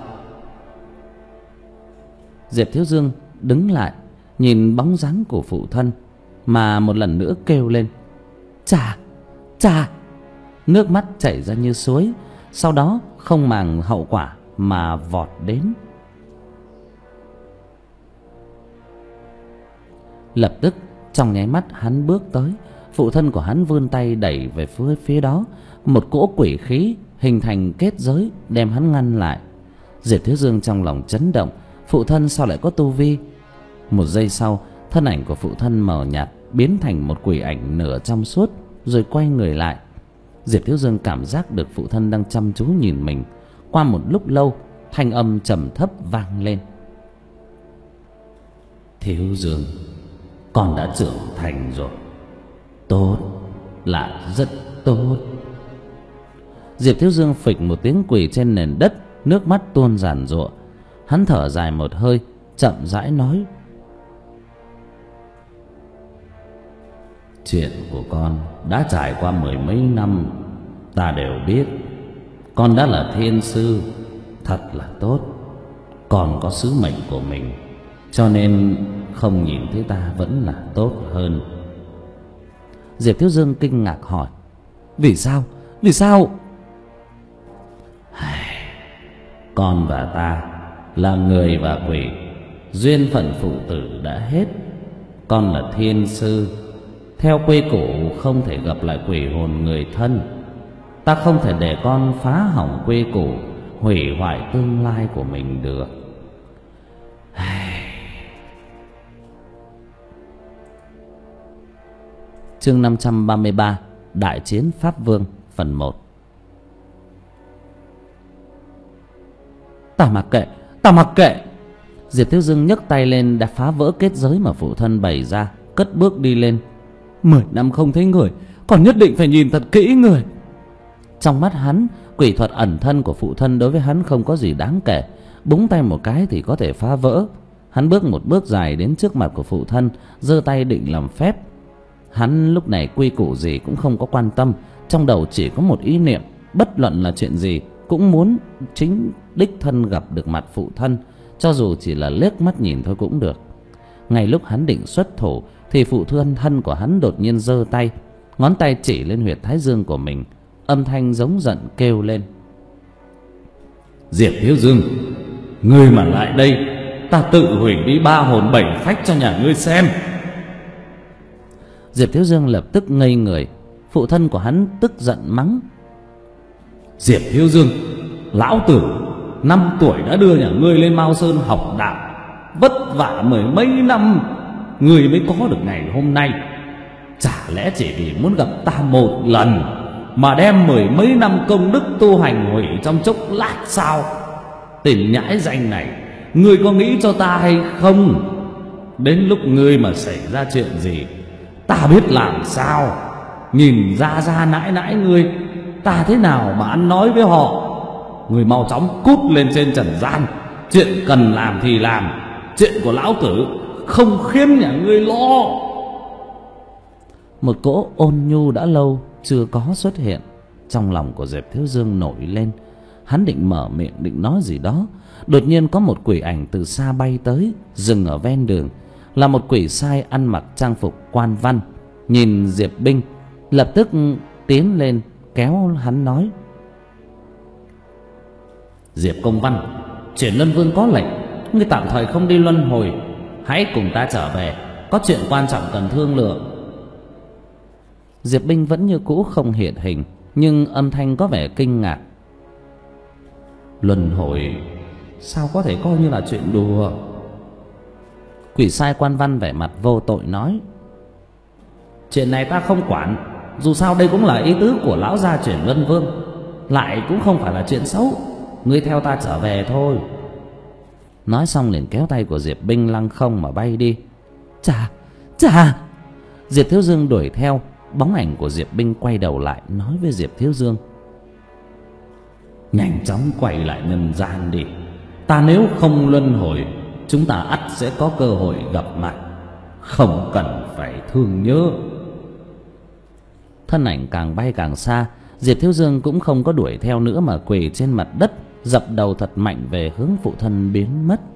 Diệp Thiếu Dương đứng lại, nhìn bóng dáng của phụ thân, mà một lần nữa kêu lên: Chà! Chà! Nước mắt chảy ra như suối, sau đó không màng hậu quả mà vọt đến. Lập tức trong nháy mắt hắn bước tới, phụ thân của hắn vươn tay đẩy về phía phía đó, một cỗ quỷ khí hình thành kết giới đem hắn ngăn lại. Diệp Thiếu Dương trong lòng chấn động, phụ thân sao lại có tu vi? Một giây sau, thân ảnh của phụ thân mờ nhạt biến thành một quỷ ảnh nửa trong suốt, rồi quay người lại. Diệp Thiếu Dương cảm giác được phụ thân đang chăm chú nhìn mình. Qua một lúc lâu, thanh âm trầm thấp vang lên: Thiếu Dương, con đã trưởng thành rồi. Tốt, là rất tốt. Diệp Thiếu Dương phịch một tiếng quỳ trên nền đất, nước mắt tuôn giàn giụa. Hắn thở dài một hơi, chậm rãi nói: Chuyện của con đã trải qua mười mấy năm, ta đều biết. Con đã là thiên sư, thật là tốt. Con có sứ mệnh của mình, cho nên không nhìn thấy ta vẫn là tốt hơn. Diệp Thiếu Dương kinh ngạc hỏi: Vì sao? Vì sao? Con và ta là người và quỷ, duyên phận phụ tử đã hết. Con là thiên sư, theo quy củ không thể gặp lại quỷ hồn người thân. Ta không thể để con phá hỏng quy củ, hủy hoại tương lai của mình được. Chương năm trăm ba mươi ba: Đại chiến Pháp Vương phần một. Ta mặc kệ, ta mặc kệ. Diệp Thiếu Dương nhấc tay lên đã phá vỡ kết giới mà phụ thân bày ra, cất bước đi lên. Mười năm không thấy người, còn nhất định phải nhìn thật kỹ người. Trong mắt hắn, quỷ thuật ẩn thân của phụ thân đối với hắn không có gì đáng kể, búng tay một cái thì có thể phá vỡ. Hắn bước một bước dài đến trước mặt của phụ thân, giơ tay định làm phép. Hắn lúc này quy củ gì cũng không có quan tâm, trong đầu chỉ có một ý niệm, bất luận là chuyện gì cũng muốn chính đích thân gặp được mặt phụ thân, cho dù chỉ là liếc mắt nhìn thôi cũng được. Ngay lúc hắn định xuất thủ thì phụ thân thân của hắn đột nhiên giơ tay, ngón tay chỉ lên huyệt thái dương của mình, âm thanh giống giận kêu lên: Diệp Thiếu Dương, ngươi mà lại đây, ta tự hủy đi ba hồn bảy phách cho nhà ngươi xem. Diệp Thiếu Dương lập tức ngây người. Phụ thân của hắn tức giận mắng: Diệp Thiếu Dương, lão tử năm tuổi đã đưa nhà ngươi lên Mao Sơn học đạo, vất vả mười mấy năm ngươi mới có được ngày hôm nay. Chả lẽ chỉ vì muốn gặp ta một lần mà đem mười mấy năm công đức tu hành hủy trong chốc lát sao? Tên nhãi danh này, ngươi có nghĩ cho ta hay không? Đến lúc ngươi mà xảy ra chuyện gì, ta biết làm sao? Nhìn ra ra nãi nãi ngươi, ta thế nào mà ăn nói với họ? Ngươi mau chóng cút lên trên trần gian, chuyện cần làm thì làm, chuyện của lão tử không khiến nhà ngươi lo. Một cỗ ôn nhu đã lâu chưa có xuất hiện trong lòng của Diệp Thiếu Dương nổi lên. Hắn định mở miệng định nói gì đó, đột nhiên có một quỷ ảnh từ xa bay tới, dừng ở ven đường. Là một quỷ sai ăn mặc trang phục quan văn. Nhìn Diệp Binh, lập tức tiến lên kéo hắn nói: Diệp Công Văn, Chuyển Luân Vương có lệnh, ngươi tạm thời không đi luân hồi, hãy cùng ta trở về, có chuyện quan trọng cần thương lượng. Diệp Binh vẫn như cũ không hiện hình, nhưng âm thanh có vẻ kinh ngạc: Luân hồi sao có thể coi như là chuyện đùa? Quỷ sai quan văn vẻ mặt vô tội nói: Chuyện này ta không quản, dù sao đây cũng là ý tứ của lão gia Chuyển Luân Vương, lại cũng không phải là chuyện xấu, ngươi theo ta trở về thôi. Nói xong liền kéo tay của Diệp Binh lăng không mà bay đi. Chà, chà! Diệp Thiếu Dương đuổi theo. Bóng ảnh của Diệp Binh quay đầu lại nói với Diệp Thiếu Dương: Nhanh chóng quay lại nhân gian đi, ta nếu không luân hồi, chúng ta ắt sẽ có cơ hội gặp mặt, không cần phải thương nhớ. Thân ảnh càng bay càng xa, Diệp Thiếu Dương cũng không có đuổi theo nữa mà quỳ trên mặt đất, dập đầu thật mạnh về hướng phụ thân biến mất.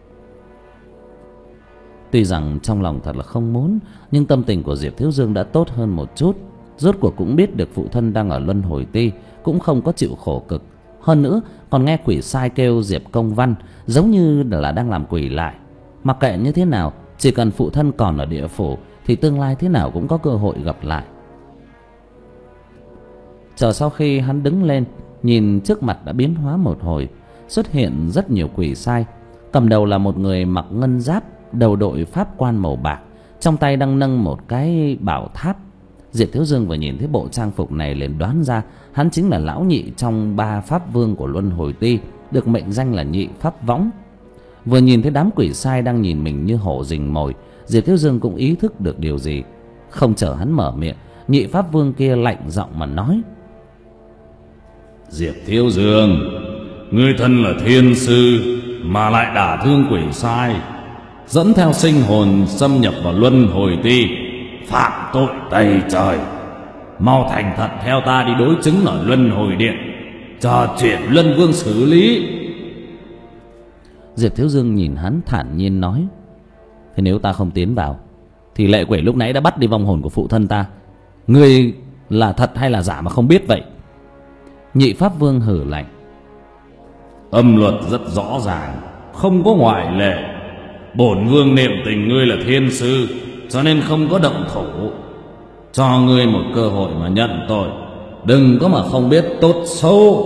Tuy rằng trong lòng thật là không muốn, nhưng tâm tình của Diệp Thiếu Dương đã tốt hơn một chút. Rốt cuộc cũng biết được phụ thân đang ở luân hồi ti, cũng không có chịu khổ cực. Hơn nữa còn nghe quỷ sai kêu Diệp Công Văn, giống như là đang làm quỷ lại. Mặc kệ như thế nào, chỉ cần phụ thân còn ở địa phủ thì tương lai thế nào cũng có cơ hội gặp lại. Chờ sau khi hắn đứng lên, nhìn trước mặt đã biến hóa một hồi, xuất hiện rất nhiều quỷ sai. Cầm đầu là một người mặc ngân giáp, đầu đội pháp quan màu bạc, trong tay đang nâng một cái bảo tháp. Diệp Thiếu Dương vừa nhìn thấy bộ trang phục này liền đoán ra hắn chính là lão nhị trong ba pháp vương của luân hồi ti, được mệnh danh là nhị pháp võng. Vừa nhìn thấy đám quỷ sai đang nhìn mình như hổ rình mồi, Diệp Thiếu Dương cũng ý thức được điều gì. Không chờ hắn mở miệng, nhị pháp vương kia lạnh giọng mà nói: Diệp Thiếu Dương, ngươi thân là thiên sư mà lại đả thương quỷ sai, dẫn theo sinh hồn xâm nhập vào luân hồi ti, phạm tội tày trời. Mau thành thật theo ta đi đối chứng ở luân hồi điện, cho Chuyển Luân Vương xử lý. Diệp Thiếu Dương nhìn hắn thản nhiên nói: Thế nếu ta không tiến vào thì lệ quỷ lúc nãy đã bắt đi vong hồn của phụ thân ta, ngươi là thật hay là giả mà không biết vậy? Nhị pháp vương hử lạnh: Âm luật rất rõ ràng, không có ngoại lệ. Bổn vương niệm tình ngươi là thiên sư, cho nên không có động thủ, cho ngươi một cơ hội mà nhận tội, đừng có mà không biết tốt xấu.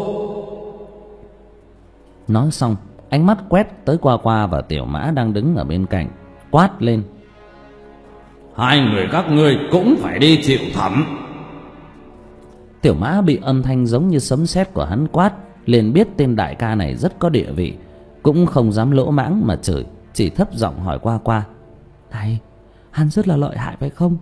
Nói xong, ánh mắt quét tới Qua Qua và Tiểu Mã đang đứng ở bên cạnh, quát lên: Hai người các ngươi cũng phải đi chịu thẩm. Tiểu Mã bị âm thanh giống như sấm sét của hắn quát, liền biết tên đại ca này rất có địa vị, cũng không dám lỗ mãng mà chửi, chỉ thấp giọng hỏi Qua Qua: Thầy, hắn rất là lợi hại phải không?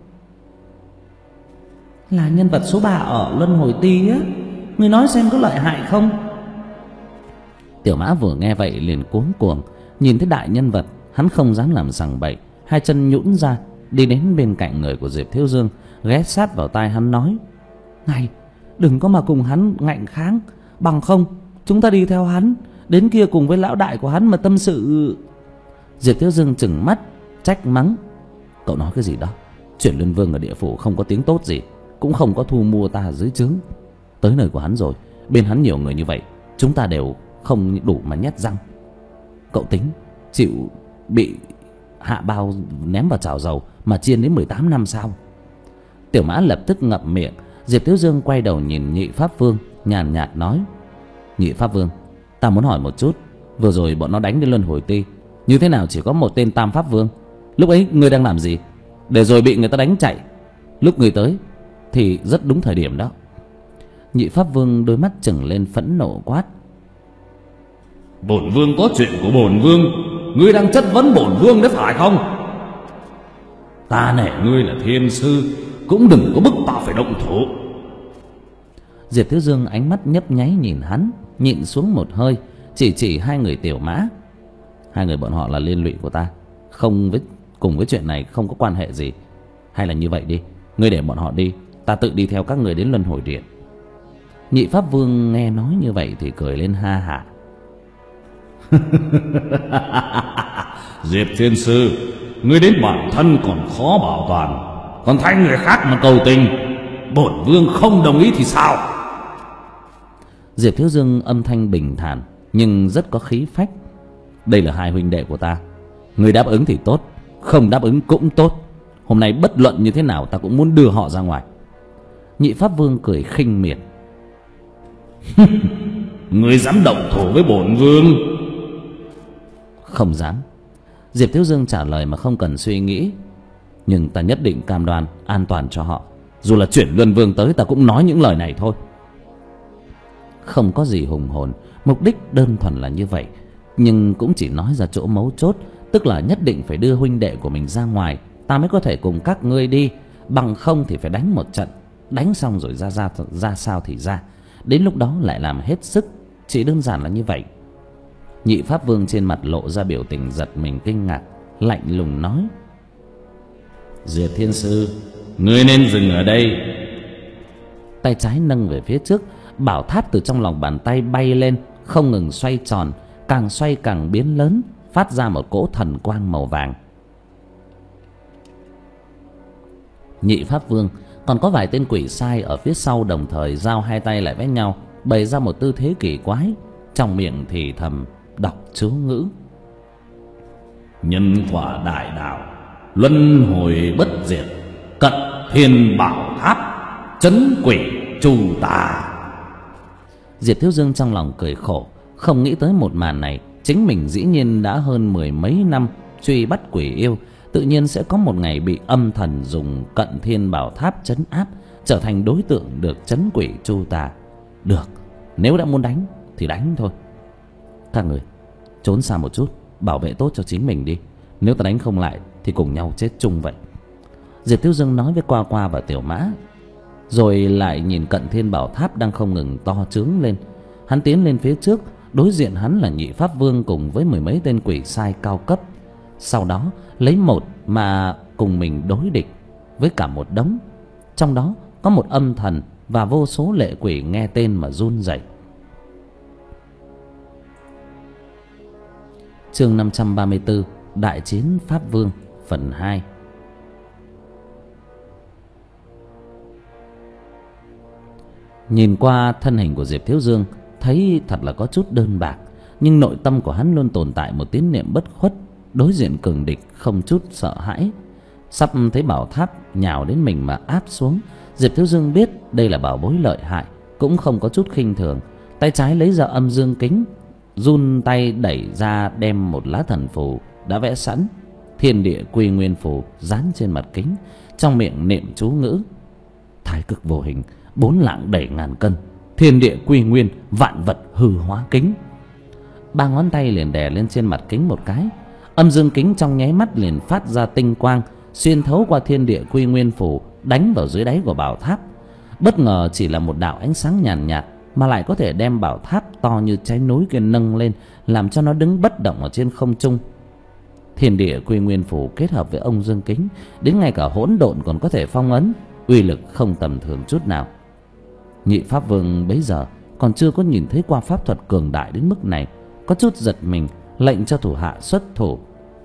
Là nhân vật số ba ở luân hồi ti á, người nói xem có lợi hại không? Tiểu Mã vừa nghe vậy liền cuống cuồng, nhìn thấy đại nhân vật, hắn không dám làm sằng bậy, hai chân nhũn ra đi đến bên cạnh người của Diệp Thiếu Dương, ghé sát vào tai hắn nói: "Này, đừng có mà cùng hắn ngạnh kháng, bằng không chúng ta đi theo hắn, đến kia cùng với lão đại của hắn mà tâm sự." Diệp Thiếu Dương trừng mắt trách mắng: "Cậu nói cái gì đó? Chuyển Luân Vương ở địa phủ không có tiếng tốt gì, cũng không có thu mua ta ở dưới trướng. Tới nơi của hắn rồi, bên hắn nhiều người như vậy, chúng ta đều không đủ mà nhét răng. Cậu tính chịu bị hạ bao ném vào chảo dầu mà chiên đến mười tám năm sao?" Tiểu Mã lập tức ngậm miệng. Diệp Thiếu Dương quay đầu nhìn Nhị Pháp Vương, nhàn nhạt nói: "Nhị Pháp Vương, ta muốn hỏi một chút, vừa rồi bọn nó đánh đến Luân Hồi Ti, như thế nào chỉ có một tên Tam Pháp Vương? Lúc ấy ngươi đang làm gì? Để rồi bị người ta đánh chạy. Lúc ngươi tới thì rất đúng thời điểm đó." Nhị Pháp Vương đôi mắt trừng lên phẫn nộ quát: "Bổn vương có chuyện của bổn vương, ngươi đang chất vấn bổn vương đấy phải không? Ta nể ngươi là thiên sư, cũng đừng có bức ta phải động thủ." Diệp Thiếu Dương ánh mắt nhấp nháy nhìn hắn, nhịn xuống một hơi, chỉ chỉ hai người Tiểu Mã: "Hai người bọn họ là liên lụy của ta, không với cùng với chuyện này không có quan hệ gì. Hay là như vậy đi, ngươi để bọn họ đi, ta tự đi theo các người đến Luân Hồi Điện." Nhị Pháp Vương nghe nói như vậy thì cười lên ha hả: "Diệp thiên sư, ngươi đến bản thân còn khó bảo toàn, còn thay người khác mà cầu tình, bổn vương không đồng ý thì sao?" Diệp Thiếu Dương âm thanh bình thản nhưng rất có khí phách: "Đây là hai huynh đệ của ta, người đáp ứng thì tốt, không đáp ứng cũng tốt. Hôm nay bất luận như thế nào ta cũng muốn đưa họ ra ngoài." Nhị Pháp Vương cười khinh miệt: "Ngươi dám động thủ với bổn vương?" "Không dám." Diệp Thiếu Dương trả lời mà không cần suy nghĩ: "Nhưng ta nhất định cam đoan an toàn cho họ. Dù là chuyển Luân Vương tới, ta cũng nói những lời này thôi." Không có gì hùng hồn, mục đích đơn thuần là như vậy, nhưng cũng chỉ nói ra chỗ mấu chốt, tức là nhất định phải đưa huynh đệ của mình ra ngoài, ta mới có thể cùng các ngươi đi, bằng không thì phải đánh một trận, đánh xong rồi ra ra ra sao thì ra, đến lúc đó lại làm hết sức, chỉ đơn giản là như vậy. Nhị Pháp Vương trên mặt lộ ra biểu tình giật mình kinh ngạc, lạnh lùng nói: "Diệp thiên sư, ngươi nên dừng ở đây." Tay trái nâng về phía trước, bảo tháp từ trong lòng bàn tay bay lên, không ngừng xoay tròn, càng xoay càng biến lớn, phát ra một cỗ thần quang màu vàng. Nhị Pháp Vương còn có vài tên quỷ sai ở phía sau đồng thời giao hai tay lại với nhau, bày ra một tư thế kỳ quái, trong miệng thì thầm đọc chú ngữ: "Nhân quả đại đạo, luân hồi bất diệt, cận thiên bảo tháp, trấn quỷ trù tà." Diệp Thiếu Dương trong lòng cười khổ, không nghĩ tới một màn này, chính mình dĩ nhiên đã hơn mười mấy năm truy bắt quỷ yêu, tự nhiên sẽ có một ngày bị âm thần dùng cận thiên bảo tháp trấn áp, trở thành đối tượng được trấn quỷ tru tà. Được, nếu đã muốn đánh thì đánh thôi. Các người trốn xa một chút, bảo vệ tốt cho chính mình đi, nếu ta đánh không lại thì cùng nhau chết chung vậy. Diệp Thiếu Dương nói với Qua Qua và Tiểu Mã, rồi lại nhìn cận thiên bảo tháp đang không ngừng to trướng lên. Hắn tiến lên phía trước, đối diện hắn là Nhị Pháp Vương cùng với mười mấy tên quỷ sai cao cấp. Sau đó lấy một mà cùng mình đối địch với cả một đống, trong đó có một âm thần và vô số lệ quỷ nghe tên mà run rẩy. Chương năm trăm ba mươi tư: Đại chiến Pháp Vương phần hai. Nhìn qua thân hình của Diệp Thiếu Dương, thấy thật là có chút đơn bạc, nhưng nội tâm của hắn luôn tồn tại một tín niệm bất khuất, đối diện cường địch không chút sợ hãi. Sắp thấy bảo tháp nhào đến mình mà áp xuống, Diệp Thiếu Dương biết đây là bảo bối lợi hại, cũng không có chút khinh thường. Tay trái lấy ra âm dương kính, run tay đẩy ra đem một lá thần phù đã vẽ sẵn, thiên địa quy nguyên phù dán trên mặt kính, trong miệng niệm chú ngữ: Thái cực vô hình, bốn lạng đẩy ngàn cân, thiên địa quy nguyên, vạn vật hư hóa kính. Ba ngón tay liền đè lên trên mặt kính một cái, âm dương kính trong nháy mắt liền phát ra tinh quang, xuyên thấu qua thiên địa quy nguyên phù, đánh vào dưới đáy của bảo tháp. Bất ngờ chỉ là một đạo ánh sáng nhàn nhạt, nhạt mà lại có thể đem bảo tháp to như trái núi kia nâng lên, làm cho nó đứng bất động ở trên không trung. Thiên địa quy nguyên phù kết hợp với âm dương kính, đến ngay cả hỗn độn còn có thể phong ấn, uy lực không tầm thường chút nào. Nhị Pháp Vương bấy giờ còn chưa có nhìn thấy qua pháp thuật cường đại đến mức này, có chút giật mình, lệnh cho thủ hạ xuất thủ.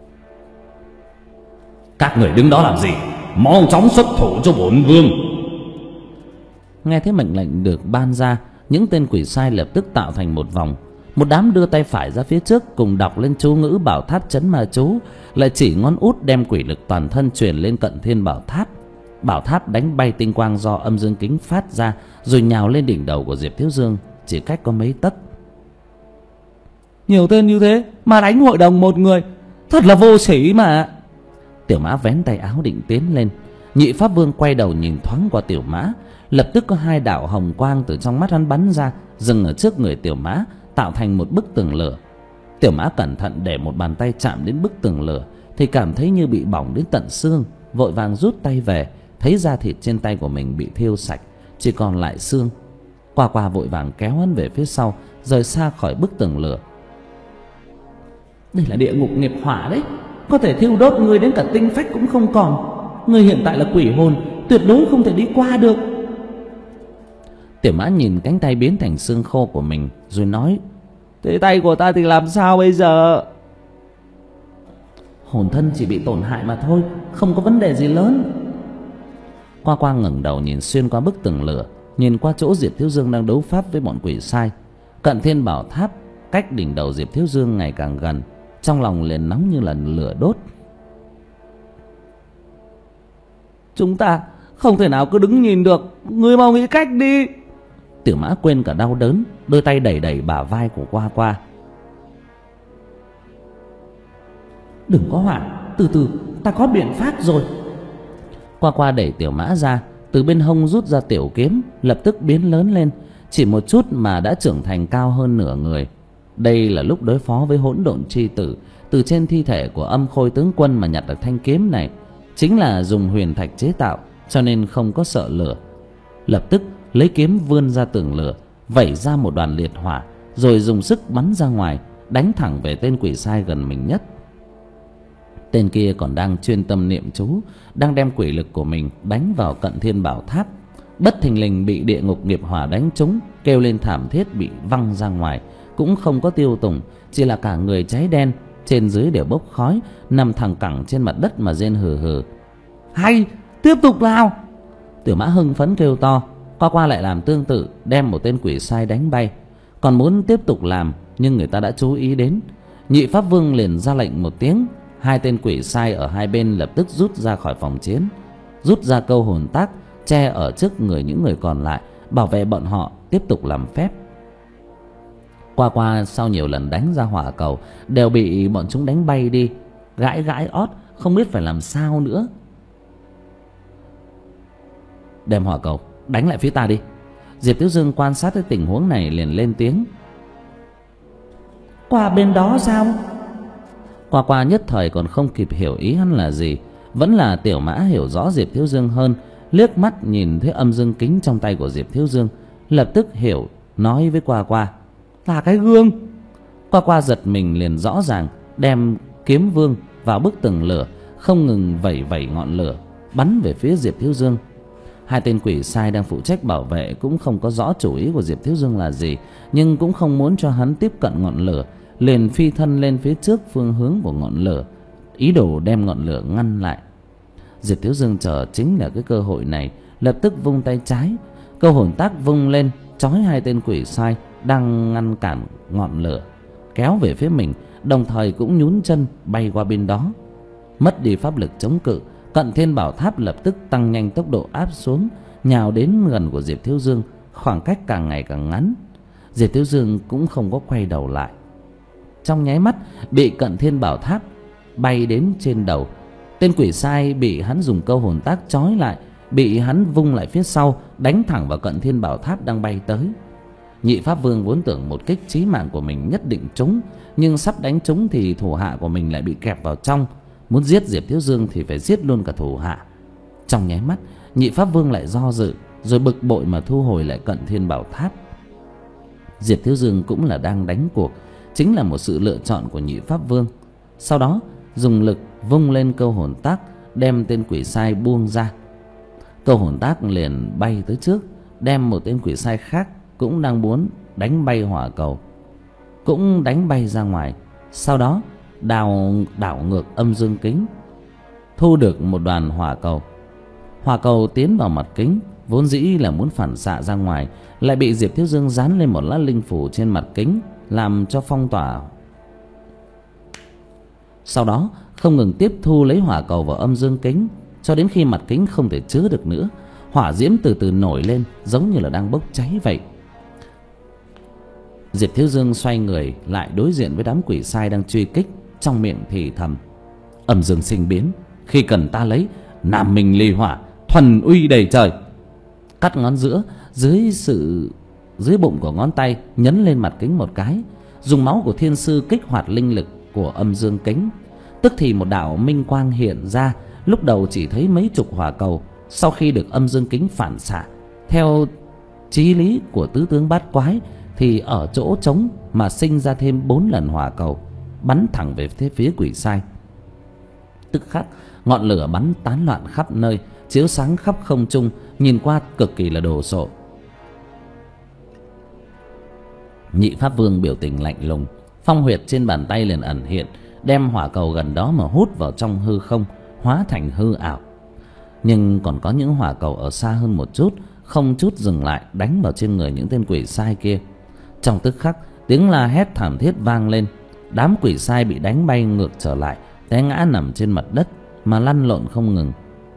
Các người đứng đó làm gì? Mau chóng xuất thủ cho bổn vương. Nghe thấy mệnh lệnh được ban ra, những tên quỷ sai lập tức tạo thành một vòng. Một đám đưa tay phải ra phía trước, cùng đọc lên chú ngữ bảo tháp chấn ma chú, lại chỉ ngón út đem quỷ lực toàn thân truyền lên Cận Thiên Bảo Tháp. Bảo tháp đánh bay tinh quang do âm dương kính phát ra, rồi nhào lên đỉnh đầu của Diệp Thiếu Dương, chỉ cách có mấy tấc. Nhiều tên như thế mà đánh hội đồng một người, thật là vô sỉ mà. Tiểu Mã vén tay áo định tiến lên. Nhị Pháp Vương quay đầu nhìn thoáng qua Tiểu Mã, lập tức có hai đạo hồng quang từ trong mắt hắn bắn ra, dừng ở trước người Tiểu Mã, tạo thành một bức tường lửa. Tiểu Mã cẩn thận để một bàn tay chạm đến bức tường lửa thì cảm thấy như bị bỏng đến tận xương, vội vàng rút tay về, thấy da thịt trên tay của mình bị thiêu sạch, chỉ còn lại xương. Qua Qua vội vàng kéo hắn về phía sau, rời xa khỏi bức tường lửa. Đây là địa ngục nghiệp hỏa đấy, có thể thiêu đốt người đến cả tinh phách cũng không còn. Người hiện tại là quỷ hồn, tuyệt đối không thể đi qua được. Tiểu Mã nhìn cánh tay biến thành xương khô của mình rồi nói: Thế tay của ta thì làm sao bây giờ? Hồn thân chỉ bị tổn hại mà thôi, không có vấn đề gì lớn. Qua Qua ngẩng đầu nhìn xuyên qua bức tường lửa, nhìn qua chỗ Diệp Thiếu Dương đang đấu pháp với bọn quỷ sai. Cận Thiên Bảo Tháp cách đỉnh đầu Diệp Thiếu Dương ngày càng gần, trong lòng liền nóng như là lửa đốt. Chúng ta không thể nào cứ đứng nhìn được, ngươi mau nghĩ cách đi. Tiểu Mã quên cả đau đớn, đôi tay đẩy đẩy bả vai của Qua Qua. Đừng có hoảng, từ từ, ta có biện pháp rồi. Qua Qua đẩy Tiểu Mã ra, từ bên hông rút ra tiểu kiếm, lập tức biến lớn lên, chỉ một chút mà đã trưởng thành cao hơn nửa người. Đây là lúc đối phó với hỗn độn chi tử, từ trên thi thể của Âm Khôi tướng quân mà nhặt được thanh kiếm này, chính là dùng huyền thạch chế tạo, cho nên không có sợ lửa. Lập tức lấy kiếm vươn ra tường lửa, vẩy ra một đoàn liệt hỏa, rồi dùng sức bắn ra ngoài, đánh thẳng về tên quỷ sai gần mình nhất. Tên kia còn đang chuyên tâm niệm chú, đang đem quỷ lực của mình đánh vào Cận Thiên Bảo Tháp, bất thình lình bị địa ngục nghiệp hỏa đánh trúng, kêu lên thảm thiết bị văng ra ngoài, cũng không có tiêu tùng, chỉ là cả người cháy đen, trên dưới đều bốc khói, nằm thẳng cẳng trên mặt đất mà rên hừ hừ. Hay, tiếp tục nào. Tiểu Mã hưng phấn kêu to. Qua Qua lại làm tương tự, đem một tên quỷ sai đánh bay. Còn muốn tiếp tục làm, nhưng người ta đã chú ý đến. Nhị Pháp Vương liền ra lệnh một tiếng, hai tên quỷ sai ở hai bên lập tức rút ra khỏi phòng chiến, rút ra câu hồn tác che ở trước người những người còn lại, bảo vệ bọn họ tiếp tục làm phép. Qua Qua sau nhiều lần đánh ra hỏa cầu đều bị bọn chúng đánh bay đi, gãi gãi ót không biết phải làm sao nữa. Đem hỏa cầu đánh lại phía ta đi. Diệp Thiếu Dương quan sát thấy tình huống này liền lên tiếng. Qua bên đó sao? Qua Qua nhất thời còn không kịp hiểu ý hắn là gì, vẫn là Tiểu Mã hiểu rõ Diệp Thiếu Dương hơn, liếc mắt nhìn thấy âm dương kính trong tay của Diệp Thiếu Dương, lập tức hiểu, nói với Qua Qua: Là cái gương. Qua Qua giật mình liền rõ ràng, đem kiếm vương vào bức tường lửa, không ngừng vẩy vẩy ngọn lửa bắn về phía Diệp Thiếu Dương. Hai tên quỷ sai đang phụ trách bảo vệ cũng không có rõ chủ ý của Diệp Thiếu Dương là gì, nhưng cũng không muốn cho hắn tiếp cận ngọn lửa, liền phi thân lên phía trước phương hướng của ngọn lửa, ý đồ đem ngọn lửa ngăn lại. Diệp Thiếu Dương chờ chính là cái cơ hội này, lập tức vung tay trái, câu hồn tác vung lên, trói hai tên quỷ sai đang ngăn cản ngọn lửa, kéo về phía mình, đồng thời cũng nhún chân bay qua bên đó. Mất đi pháp lực chống cự, Cận Thiên Bảo Tháp lập tức tăng nhanh tốc độ áp xuống, nhào đến gần của Diệp Thiếu Dương, khoảng cách càng ngày càng ngắn. Diệp Thiếu Dương cũng không có quay đầu lại, trong nháy mắt bị Cận Thiên Bảo Tháp bay đến trên đầu. Tên quỷ sai bị hắn dùng câu hồn tác trói lại, bị hắn vung lại phía sau, đánh thẳng vào Cận Thiên Bảo Tháp đang bay tới. Nhị Pháp Vương vốn tưởng một kích chí mạng của mình nhất định trúng, nhưng sắp đánh trúng thì thủ hạ của mình lại bị kẹp vào trong, muốn giết Diệp Thiếu Dương thì phải giết luôn cả thủ hạ. Trong nháy mắt, Nhị Pháp Vương lại do dự, rồi bực bội mà thu hồi lại Cận Thiên Bảo Tháp. Diệp Thiếu Dương cũng là đang đánh cuộc, chính là một sự lựa chọn của Nhị Pháp Vương. Sau đó dùng lực vung lên câu hồn tác, đem tên quỷ sai buông ra. Câu hồn tác liền bay tới trước, đem một tên quỷ sai khác cũng đang muốn đánh bay hỏa cầu cũng đánh bay ra ngoài. Sau đó đào đảo ngược âm dương kính, thu được một đoàn hỏa cầu. Hỏa cầu tiến vào mặt kính, vốn dĩ là muốn phản xạ ra ngoài, lại bị Diệp Thiếu Dương dán lên một lá linh phủ trên mặt kính, làm cho phong tỏa. Sau đó không ngừng tiếp thu lấy hỏa cầu vào âm dương kính, cho đến khi mặt kính không thể chứa được nữa, hỏa diễm từ từ nổi lên, giống như là đang bốc cháy vậy. Diệp Thiếu Dương xoay người lại đối diện với đám quỷ sai đang truy kích, trong miệng thì thầm: âm dương sinh biến, khi cần ta lấy, nam minh ly hỏa, thuần uy đầy trời. Cắt ngón giữa dưới sự dưới bụng của ngón tay, nhấn lên mặt kính một cái, dùng máu của thiên sư kích hoạt linh lực của âm dương kính. Tức thì một đạo minh quang hiện ra. Lúc đầu chỉ thấy mấy chục hỏa cầu, sau khi được âm dương kính phản xạ theo chí lý của tứ tướng bát quái, thì ở chỗ trống mà sinh ra thêm bốn lần hỏa cầu, bắn thẳng về phía quỷ sai. Tức khắc ngọn lửa bắn tán loạn khắp nơi, chiếu sáng khắp không trung, nhìn qua cực kỳ là đồ sộ. Nhị Pháp Vương biểu tình lạnh lùng, phong huyệt trên bàn tay liền ẩn hiện, đem hỏa cầu gần đó mà hút vào trong hư không, hóa thành hư ảo. Nhưng còn có những hỏa cầu ở xa hơn một chút, không chút dừng lại, đánh vào trên người những tên quỷ sai kia. Trong tức khắc, tiếng la hét thảm thiết vang lên. Đám quỷ sai bị đánh bay ngược trở lại, té ngã nằm trên mặt đất mà lăn lộn không ngừng.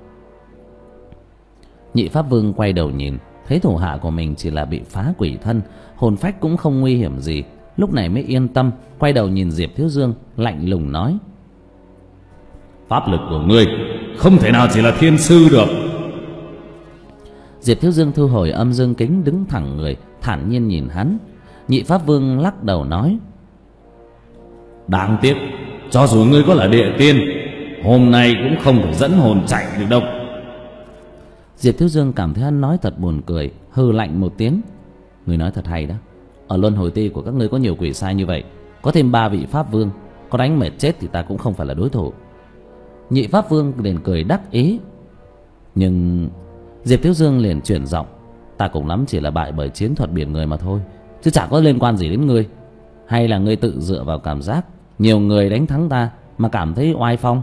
Nhị Pháp Vương quay đầu nhìn, thấy thủ hạ của mình chỉ là bị phá quỷ thân, hồn phách cũng không nguy hiểm gì, lúc này mới yên tâm, quay đầu nhìn Diệp Thiếu Dương, lạnh lùng nói: pháp lực của ngươi không thể nào chỉ là thiên sư được. Diệp Thiếu Dương thu hồi âm dương kính, đứng thẳng người, thản nhiên nhìn hắn. Nhị Pháp Vương lắc đầu nói: đáng tiếc, cho dù ngươi có là địa tiên, hôm nay cũng không thể dẫn hồn chạy được đâu. Diệp Thiếu Dương cảm thấy hắn nói thật buồn cười, hừ lạnh một tiếng: ngươi nói thật hay đó. Ở luân hồi ti của các ngươi có nhiều quỷ sai như vậy, có thêm ba vị Pháp Vương, có đánh mệt chết thì ta cũng không phải là đối thủ. Nhị Pháp Vương liền cười đắc ý. Nhưng Diệp Thiếu Dương liền chuyển giọng: ta cũng lắm chỉ là bại bởi chiến thuật biển người mà thôi, chứ chả có liên quan gì đến ngươi. Hay là ngươi tự dựa vào cảm giác nhiều người đánh thắng ta mà cảm thấy oai phong?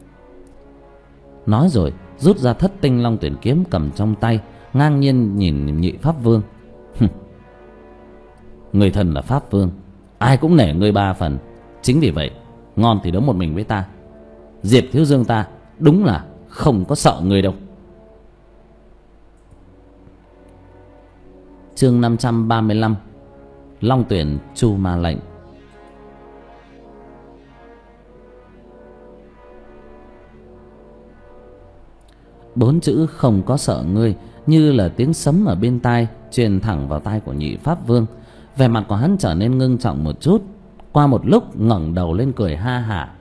Nói rồi rút ra thất tinh long tuyển kiếm cầm trong tay, ngang nhiên nhìn Nhị Pháp Vương: người thân là Pháp Vương, ai cũng nể ngươi ba phần. Chính vì vậy, ngon thì đấu một mình với ta. Diệp Thiếu Dương ta đúng là không có sợ ngươi đâu. Chương năm trăm ba mươi lăm, Long Tuyển Chu Ma Lệnh. Bốn chữ không có sợ ngươi như là tiếng sấm ở bên tai, truyền thẳng vào tai của Nhị Pháp Vương. Vẻ mặt của hắn trở nên ngưng trọng một chút, qua một lúc ngẩng đầu lên cười ha hả.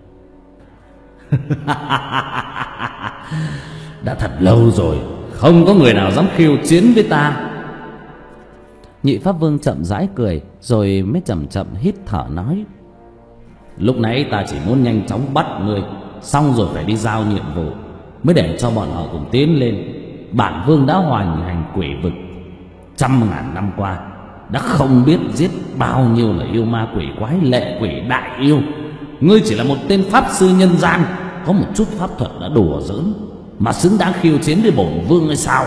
Đã thật lâu rồi không có người nào dám khiêu chiến với ta. Nhị Pháp Vương chậm rãi cười, rồi mới chậm chậm hít thở nói: lúc nãy ta chỉ muốn nhanh chóng bắt ngươi, xong rồi phải đi giao nhiệm vụ, mới để cho bọn họ cùng tiến lên. Bản vương đã hoành hành quỷ vực trăm ngàn năm qua, đã không biết giết bao nhiêu là yêu ma quỷ quái, lệ quỷ đại yêu. Ngươi chỉ là một tên pháp sư nhân gian, có một chút pháp thuật đã đùa giỡn mà xứng đáng khiêu chiến với bổn vương hay sao?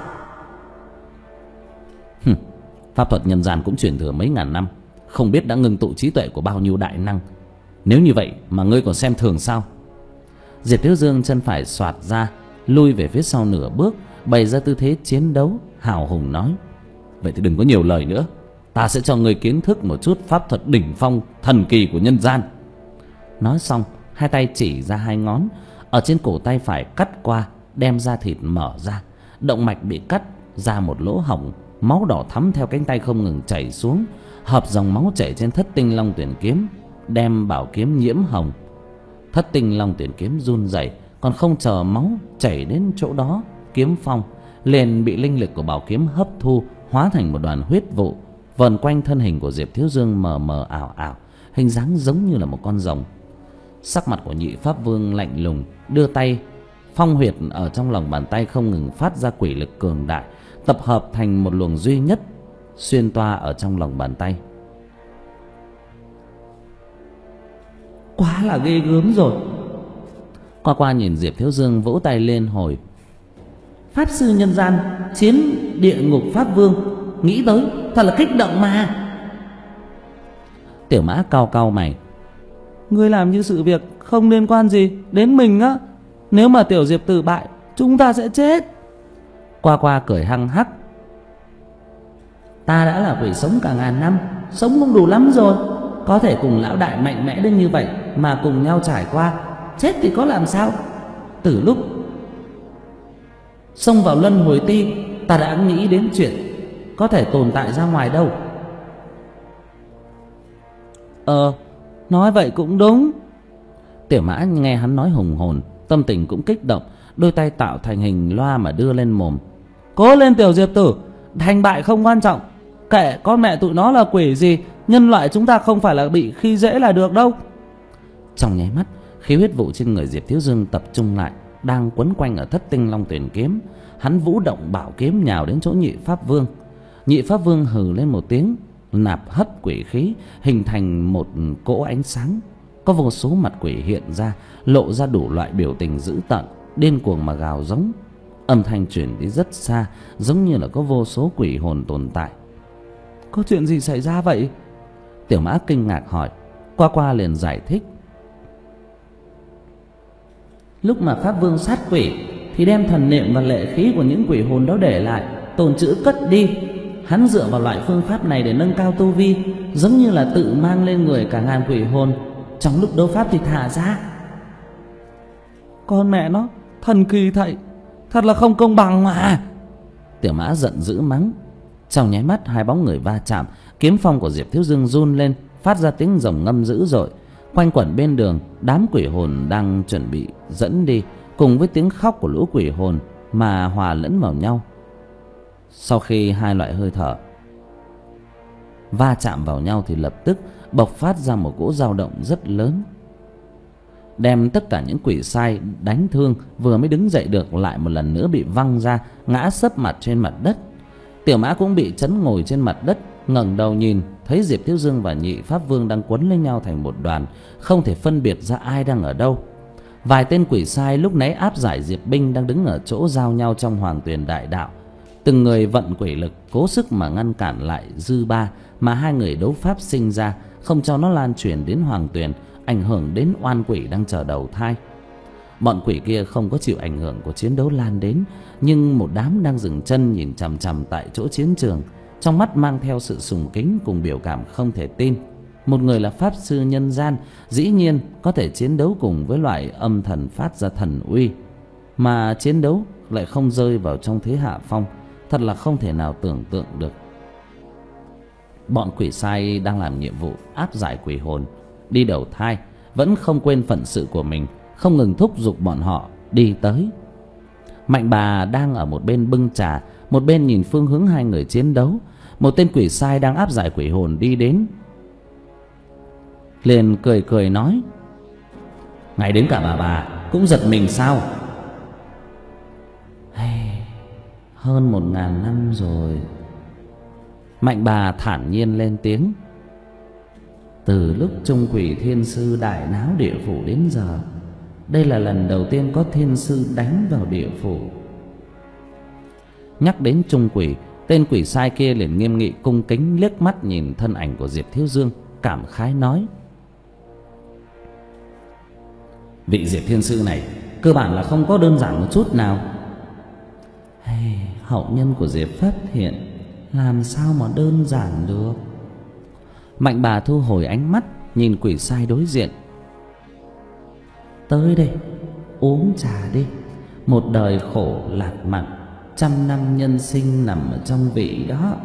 Hừm, pháp thuật nhân gian cũng truyền thừa mấy ngàn năm, không biết đã ngưng tụ trí tuệ của bao nhiêu đại năng. Nếu như vậy mà ngươi còn xem thường sao? Diệp Thiếu Dương chân phải xoạt ra, lui về phía sau nửa bước, bày ra tư thế chiến đấu, hào hùng nói: vậy thì đừng có nhiều lời nữa, ta sẽ cho ngươi kiến thức một chút pháp thuật đỉnh phong thần kỳ của nhân gian. Nói xong, hai tay chỉ ra hai ngón, ở trên cổ tay phải cắt qua, đem da thịt mở ra, động mạch bị cắt ra một lỗ hổng, máu đỏ thắm theo cánh tay không ngừng chảy xuống, hợp dòng máu chảy trên thất tinh long tuyển kiếm, đem bảo kiếm nhiễm hồng. Thất tinh long tuyển kiếm run rẩy, còn không chờ máu chảy đến chỗ đó, kiếm phong liền bị linh lực của bảo kiếm hấp thu, hóa thành một đoàn huyết vụ, vờn quanh thân hình của Diệp Thiếu Dương mờ mờ ảo ảo, hình dáng giống như là một con rồng. Sắc mặt của Nhị Pháp Vương lạnh lùng, đưa tay Phong huyệt ở trong lòng bàn tay không ngừng phát ra quỷ lực cường đại, tập hợp thành một luồng duy nhất xuyên toa ở trong lòng bàn tay. Quá là ghê gớm rồi. Qua Qua nhìn Diệp Thiếu Dương vỗ tay lên hồi: Pháp sư nhân gian chiến địa ngục pháp vương, nghĩ tới thật là kích động mà. Tiểu Mã cau cau mày: Ngươi làm như sự việc không liên quan gì đến mình á. Nếu mà tiểu Diệp tử bại, chúng ta sẽ chết. Qua Qua cười hăng hắc: Ta đã là quỷ sống cả ngàn năm, sống cũng đủ lắm rồi. Có thể cùng lão đại mạnh mẽ đến như vậy mà cùng nhau trải qua, chết thì có làm sao. Từ lúc xông vào luân hồi ti, ta đã nghĩ đến chuyện có thể tồn tại ra ngoài đâu. Ờ, nói vậy cũng đúng. Tiểu Mã nghe hắn nói hùng hồn, tâm tình cũng kích động, đôi tay tạo thành hình loa mà đưa lên mồm: Cố lên tiểu Diệp tử, thành bại không quan trọng. Kệ con mẹ tụi nó là quỷ gì, nhân loại chúng ta không phải là bị khi dễ là được đâu. Trong nháy mắt, khí huyết vụ trên người Diệp Thiếu Dương tập trung lại, đang quấn quanh ở Thất Tinh Long Tuyển kiếm. Hắn vũ động bảo kiếm nhào đến chỗ Nhị Pháp Vương. Nhị Pháp Vương hừ lên một tiếng, nạp hấp quỷ khí, hình thành một cỗ ánh sáng. Có vô số mặt quỷ hiện ra, lộ ra đủ loại biểu tình dữ tợn, điên cuồng mà gào giống. Âm thanh truyền đi rất xa, giống như là có vô số quỷ hồn tồn tại. Có chuyện gì xảy ra vậy? Tiểu Mã kinh ngạc hỏi. Qua Qua liền giải thích: Lúc mà Pháp Vương sát quỷ thì đem thần niệm và lệ khí của những quỷ hồn đó để lại, tồn trữ cất đi. Hắn dựa vào loại phương pháp này để nâng cao tu vi, giống như là tự mang lên người cả ngàn quỷ hồn, trong lúc đấu pháp thì thả ra. Con mẹ nó, thần kỳ thậy, thật là không công bằng mà. Tiểu Mã giận dữ mắng. Trong nháy mắt hai bóng người va chạm, kiếm phong của Diệp Thiếu Dương run lên, phát ra tiếng rồng ngâm dữ dội. Quanh quẩn bên đường, đám quỷ hồn đang chuẩn bị dẫn đi, cùng với tiếng khóc của lũ quỷ hồn mà hòa lẫn vào nhau. Sau khi hai loại hơi thở va chạm vào nhau thì lập tức bộc phát ra một cỗ dao động rất lớn, đem tất cả những quỷ sai đánh thương vừa mới đứng dậy được lại một lần nữa bị văng ra, ngã sấp mặt trên mặt đất. Tiểu Mã cũng bị chấn ngồi trên mặt đất, ngẩng đầu nhìn thấy Diệp Thiếu Dương và Nhị Pháp Vương đang quấn lấy nhau thành một đoàn, không thể phân biệt ra ai đang ở đâu. Vài tên quỷ sai lúc nãy áp giải Diệp binh đang đứng ở chỗ giao nhau trong Hoàng Tuyền Đại Đạo, từng người vận quỷ lực cố sức mà ngăn cản lại dư ba mà hai người đấu pháp sinh ra, không cho nó lan truyền đến Hoàng Tuyền, ảnh hưởng đến oan quỷ đang chờ đầu thai. Bọn quỷ kia không có chịu ảnh hưởng của chiến đấu lan đến, nhưng một đám đang dừng chân nhìn chằm chằm tại chỗ chiến trường, trong mắt mang theo sự sùng kính cùng biểu cảm không thể tin. Một người là pháp sư nhân gian, dĩ nhiên có thể chiến đấu cùng với loại âm thần phát ra thần uy, mà chiến đấu lại không rơi vào trong thế hạ phong, thật là không thể nào tưởng tượng được. Bọn quỷ sai đang làm nhiệm vụ áp giải quỷ hồn đi đầu thai, vẫn không quên phận sự của mình, không ngừng thúc giục bọn họ đi tới. Mạnh Bà đang ở một bên bưng trà, một bên nhìn phương hướng hai người chiến đấu. Một tên quỷ sai đang áp giải quỷ hồn đi đến, liền cười cười nói: Ngay đến cả bà bà cũng giật mình sao? Hey, hơn một ngàn năm rồi. Mạnh Bà thản nhiên lên tiếng: Từ lúc Trung Quỷ Thiên Sư đại náo địa phủ đến giờ, đây là lần đầu tiên có thiên sư đánh vào địa phủ. Nhắc đến Trung Quỷ, tên quỷ sai kia liền nghiêm nghị cung kính liếc mắt nhìn thân ảnh của Diệp Thiếu Dương, cảm khái nói: Vị Diệp Thiên Sư này cơ bản là không có đơn giản một chút nào. Hey, hậu nhân của Diệp Pháp Hiện làm sao mà đơn giản được. Mạnh Bà thu hồi ánh mắt nhìn quỷ sai đối diện: Tới đây, uống trà đi. Một đời khổ lạc mặn, trăm năm nhân sinh nằm ở trong vị đó.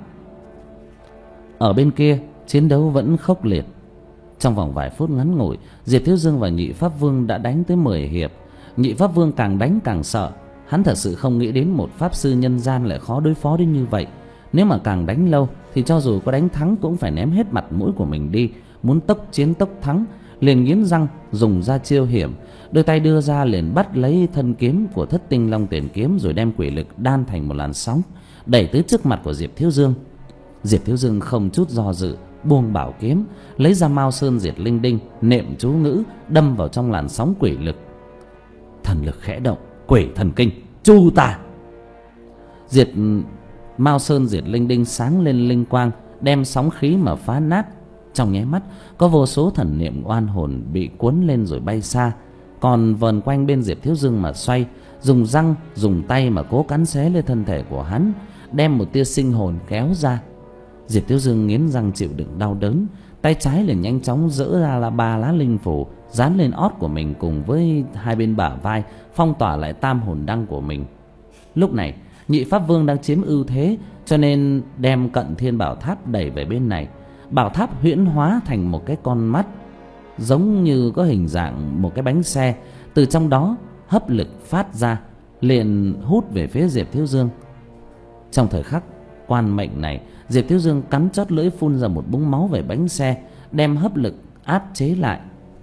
Ở bên kia, chiến đấu vẫn khốc liệt. Trong vòng vài phút ngắn ngủi, Diệp Thiếu Dương và Nhị Pháp Vương đã đánh tới mười hiệp. Nhị Pháp Vương càng đánh càng sợ. Hắn thật sự không nghĩ đến một pháp sư nhân gian lại khó đối phó đến như vậy. Nếu mà càng đánh lâu thì cho dù có đánh thắng cũng phải ném hết mặt mũi của mình đi, muốn tốc chiến tốc thắng. liền nghiến răng dùng ra chiêu hiểm, đôi tay đưa ra liền bắt lấy thân kiếm của Thất Tinh Long Tuyển kiếm, rồi đem quỷ lực đan thành một làn sóng đẩy tới trước mặt của Diệp Thiếu Dương. Diệp Thiếu Dương không chút do dự buông bảo kiếm, lấy ra Mao Sơn Diệt Linh Đinh, niệm chú ngữ đâm vào trong làn sóng quỷ lực. Thần lực khẽ động, quỷ thần kinh chu ta. Diệt Mao Sơn Diệt Linh Đinh sáng lên linh quang, đem sóng khí mà phá nát. Trong nháy mắt có vô số thần niệm oan hồn bị cuốn lên rồi bay xa, còn vờn quanh bên Diệp Thiếu Dương mà xoay, dùng răng dùng tay mà cố cắn xé lên thân thể của hắn, đem một tia sinh hồn kéo ra. Diệp Thiếu Dương nghiến răng chịu đựng đau đớn, tay trái liền nhanh chóng giở ra là ba lá linh phủ dán lên ót của mình, cùng với hai bên bả vai phong tỏa lại tam hồn đăng của mình. Lúc này Nhị Pháp Vương đang chiếm ưu thế, cho nên đem Cận Thiên Bảo Tháp đẩy về bên này. Bảo tháp huyễn hóa thành một cái con mắt, giống như có hình dạng một cái bánh xe, từ trong đó hấp lực phát ra, liền hút về phía Diệp Thiếu Dương. Trong thời khắc quan mệnh này, Diệp Thiếu Dương cắn chót lưỡi phun ra một búng máu về bánh xe, đem hấp lực áp chế lại,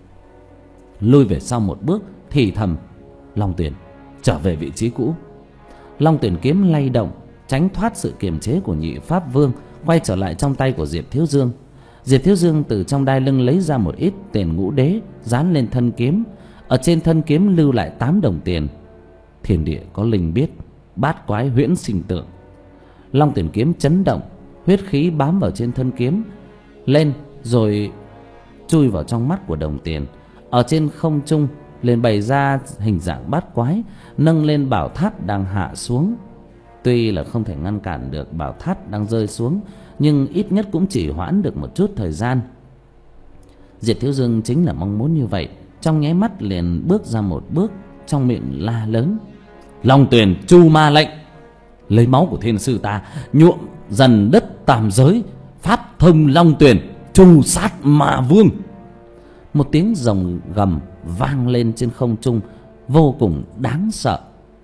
lùi về sau một bước, thì thầm: Long Tuyển, trở về vị trí cũ. Long Tuyển kiếm lay động, tránh thoát sự kiềm chế của Nhị Pháp Vương, quay trở lại trong tay của Diệp Thiếu Dương. Diệp Thiếu Dương từ trong đai lưng lấy ra một ít tiền ngũ đế dán lên thân kiếm, ở trên thân kiếm lưu lại tám đồng tiền. Thiên địa có linh biết, bát quái huyễn sinh tượng. Long Tuyển kiếm chấn động, huyết khí bám vào trên thân kiếm lên, rồi chui vào trong mắt của đồng tiền. Ở trên không trung liền bày ra hình dạng bát quái, nâng lên bảo tháp đang hạ xuống. Tuy là không thể ngăn cản được bảo tháp đang rơi xuống, nhưng ít nhất cũng chỉ hoãn được một chút thời gian. Diệp Thiếu Dương chính là mong muốn như vậy, trong nháy mắt liền bước ra một bước, trong miệng la lớn: Long Tuyển chu ma lệnh, lấy máu của thiên sư ta nhuộm dần đất tam giới, pháp thông Long Tuyển chu sát ma vương. Một tiếng rồng gầm vang lên trên không trung, vô cùng đáng sợ.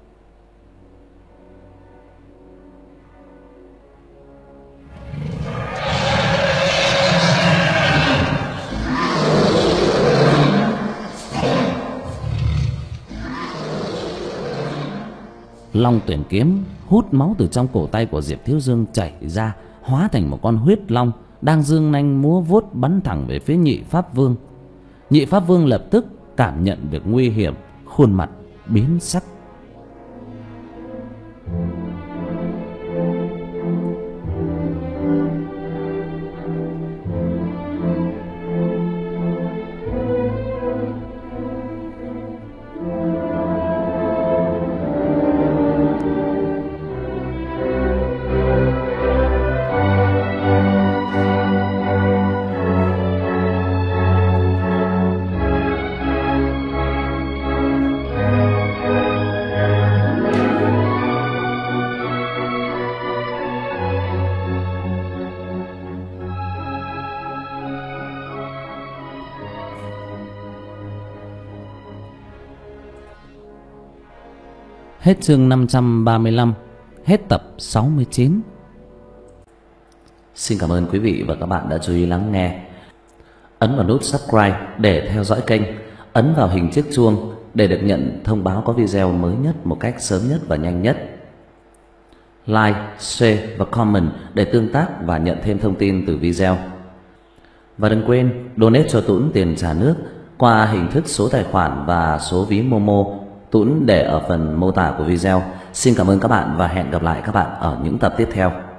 Long Tuyển kiếm hút máu từ trong cổ tay của Diệp Thiếu Dương chảy ra, hóa thành một con huyết long đang dương nanh múa vuốt bắn thẳng về phía Nhị Pháp Vương. Nhị Pháp Vương lập tức cảm nhận được nguy hiểm, khuôn mặt biến sắc. Hết chương năm trăm ba mươi lăm, hết tập sáu mươi chín. Xin cảm ơn quý vị và các bạn đã chú ý lắng nghe. Ấn vào nút subscribe để theo dõi kênh, ấn vào hình chiếc chuông để được nhận thông báo có video mới nhất một cách sớm nhất và nhanh nhất. Like, share và comment để tương tác và nhận thêm thông tin từ video. Và đừng quên donate cho Tũn tiền trả nước qua hình thức số tài khoản và số ví Momo. Tũn để ở phần mô tả của video. Xin cảm ơn các bạn và hẹn gặp lại các bạn ở những tập tiếp theo.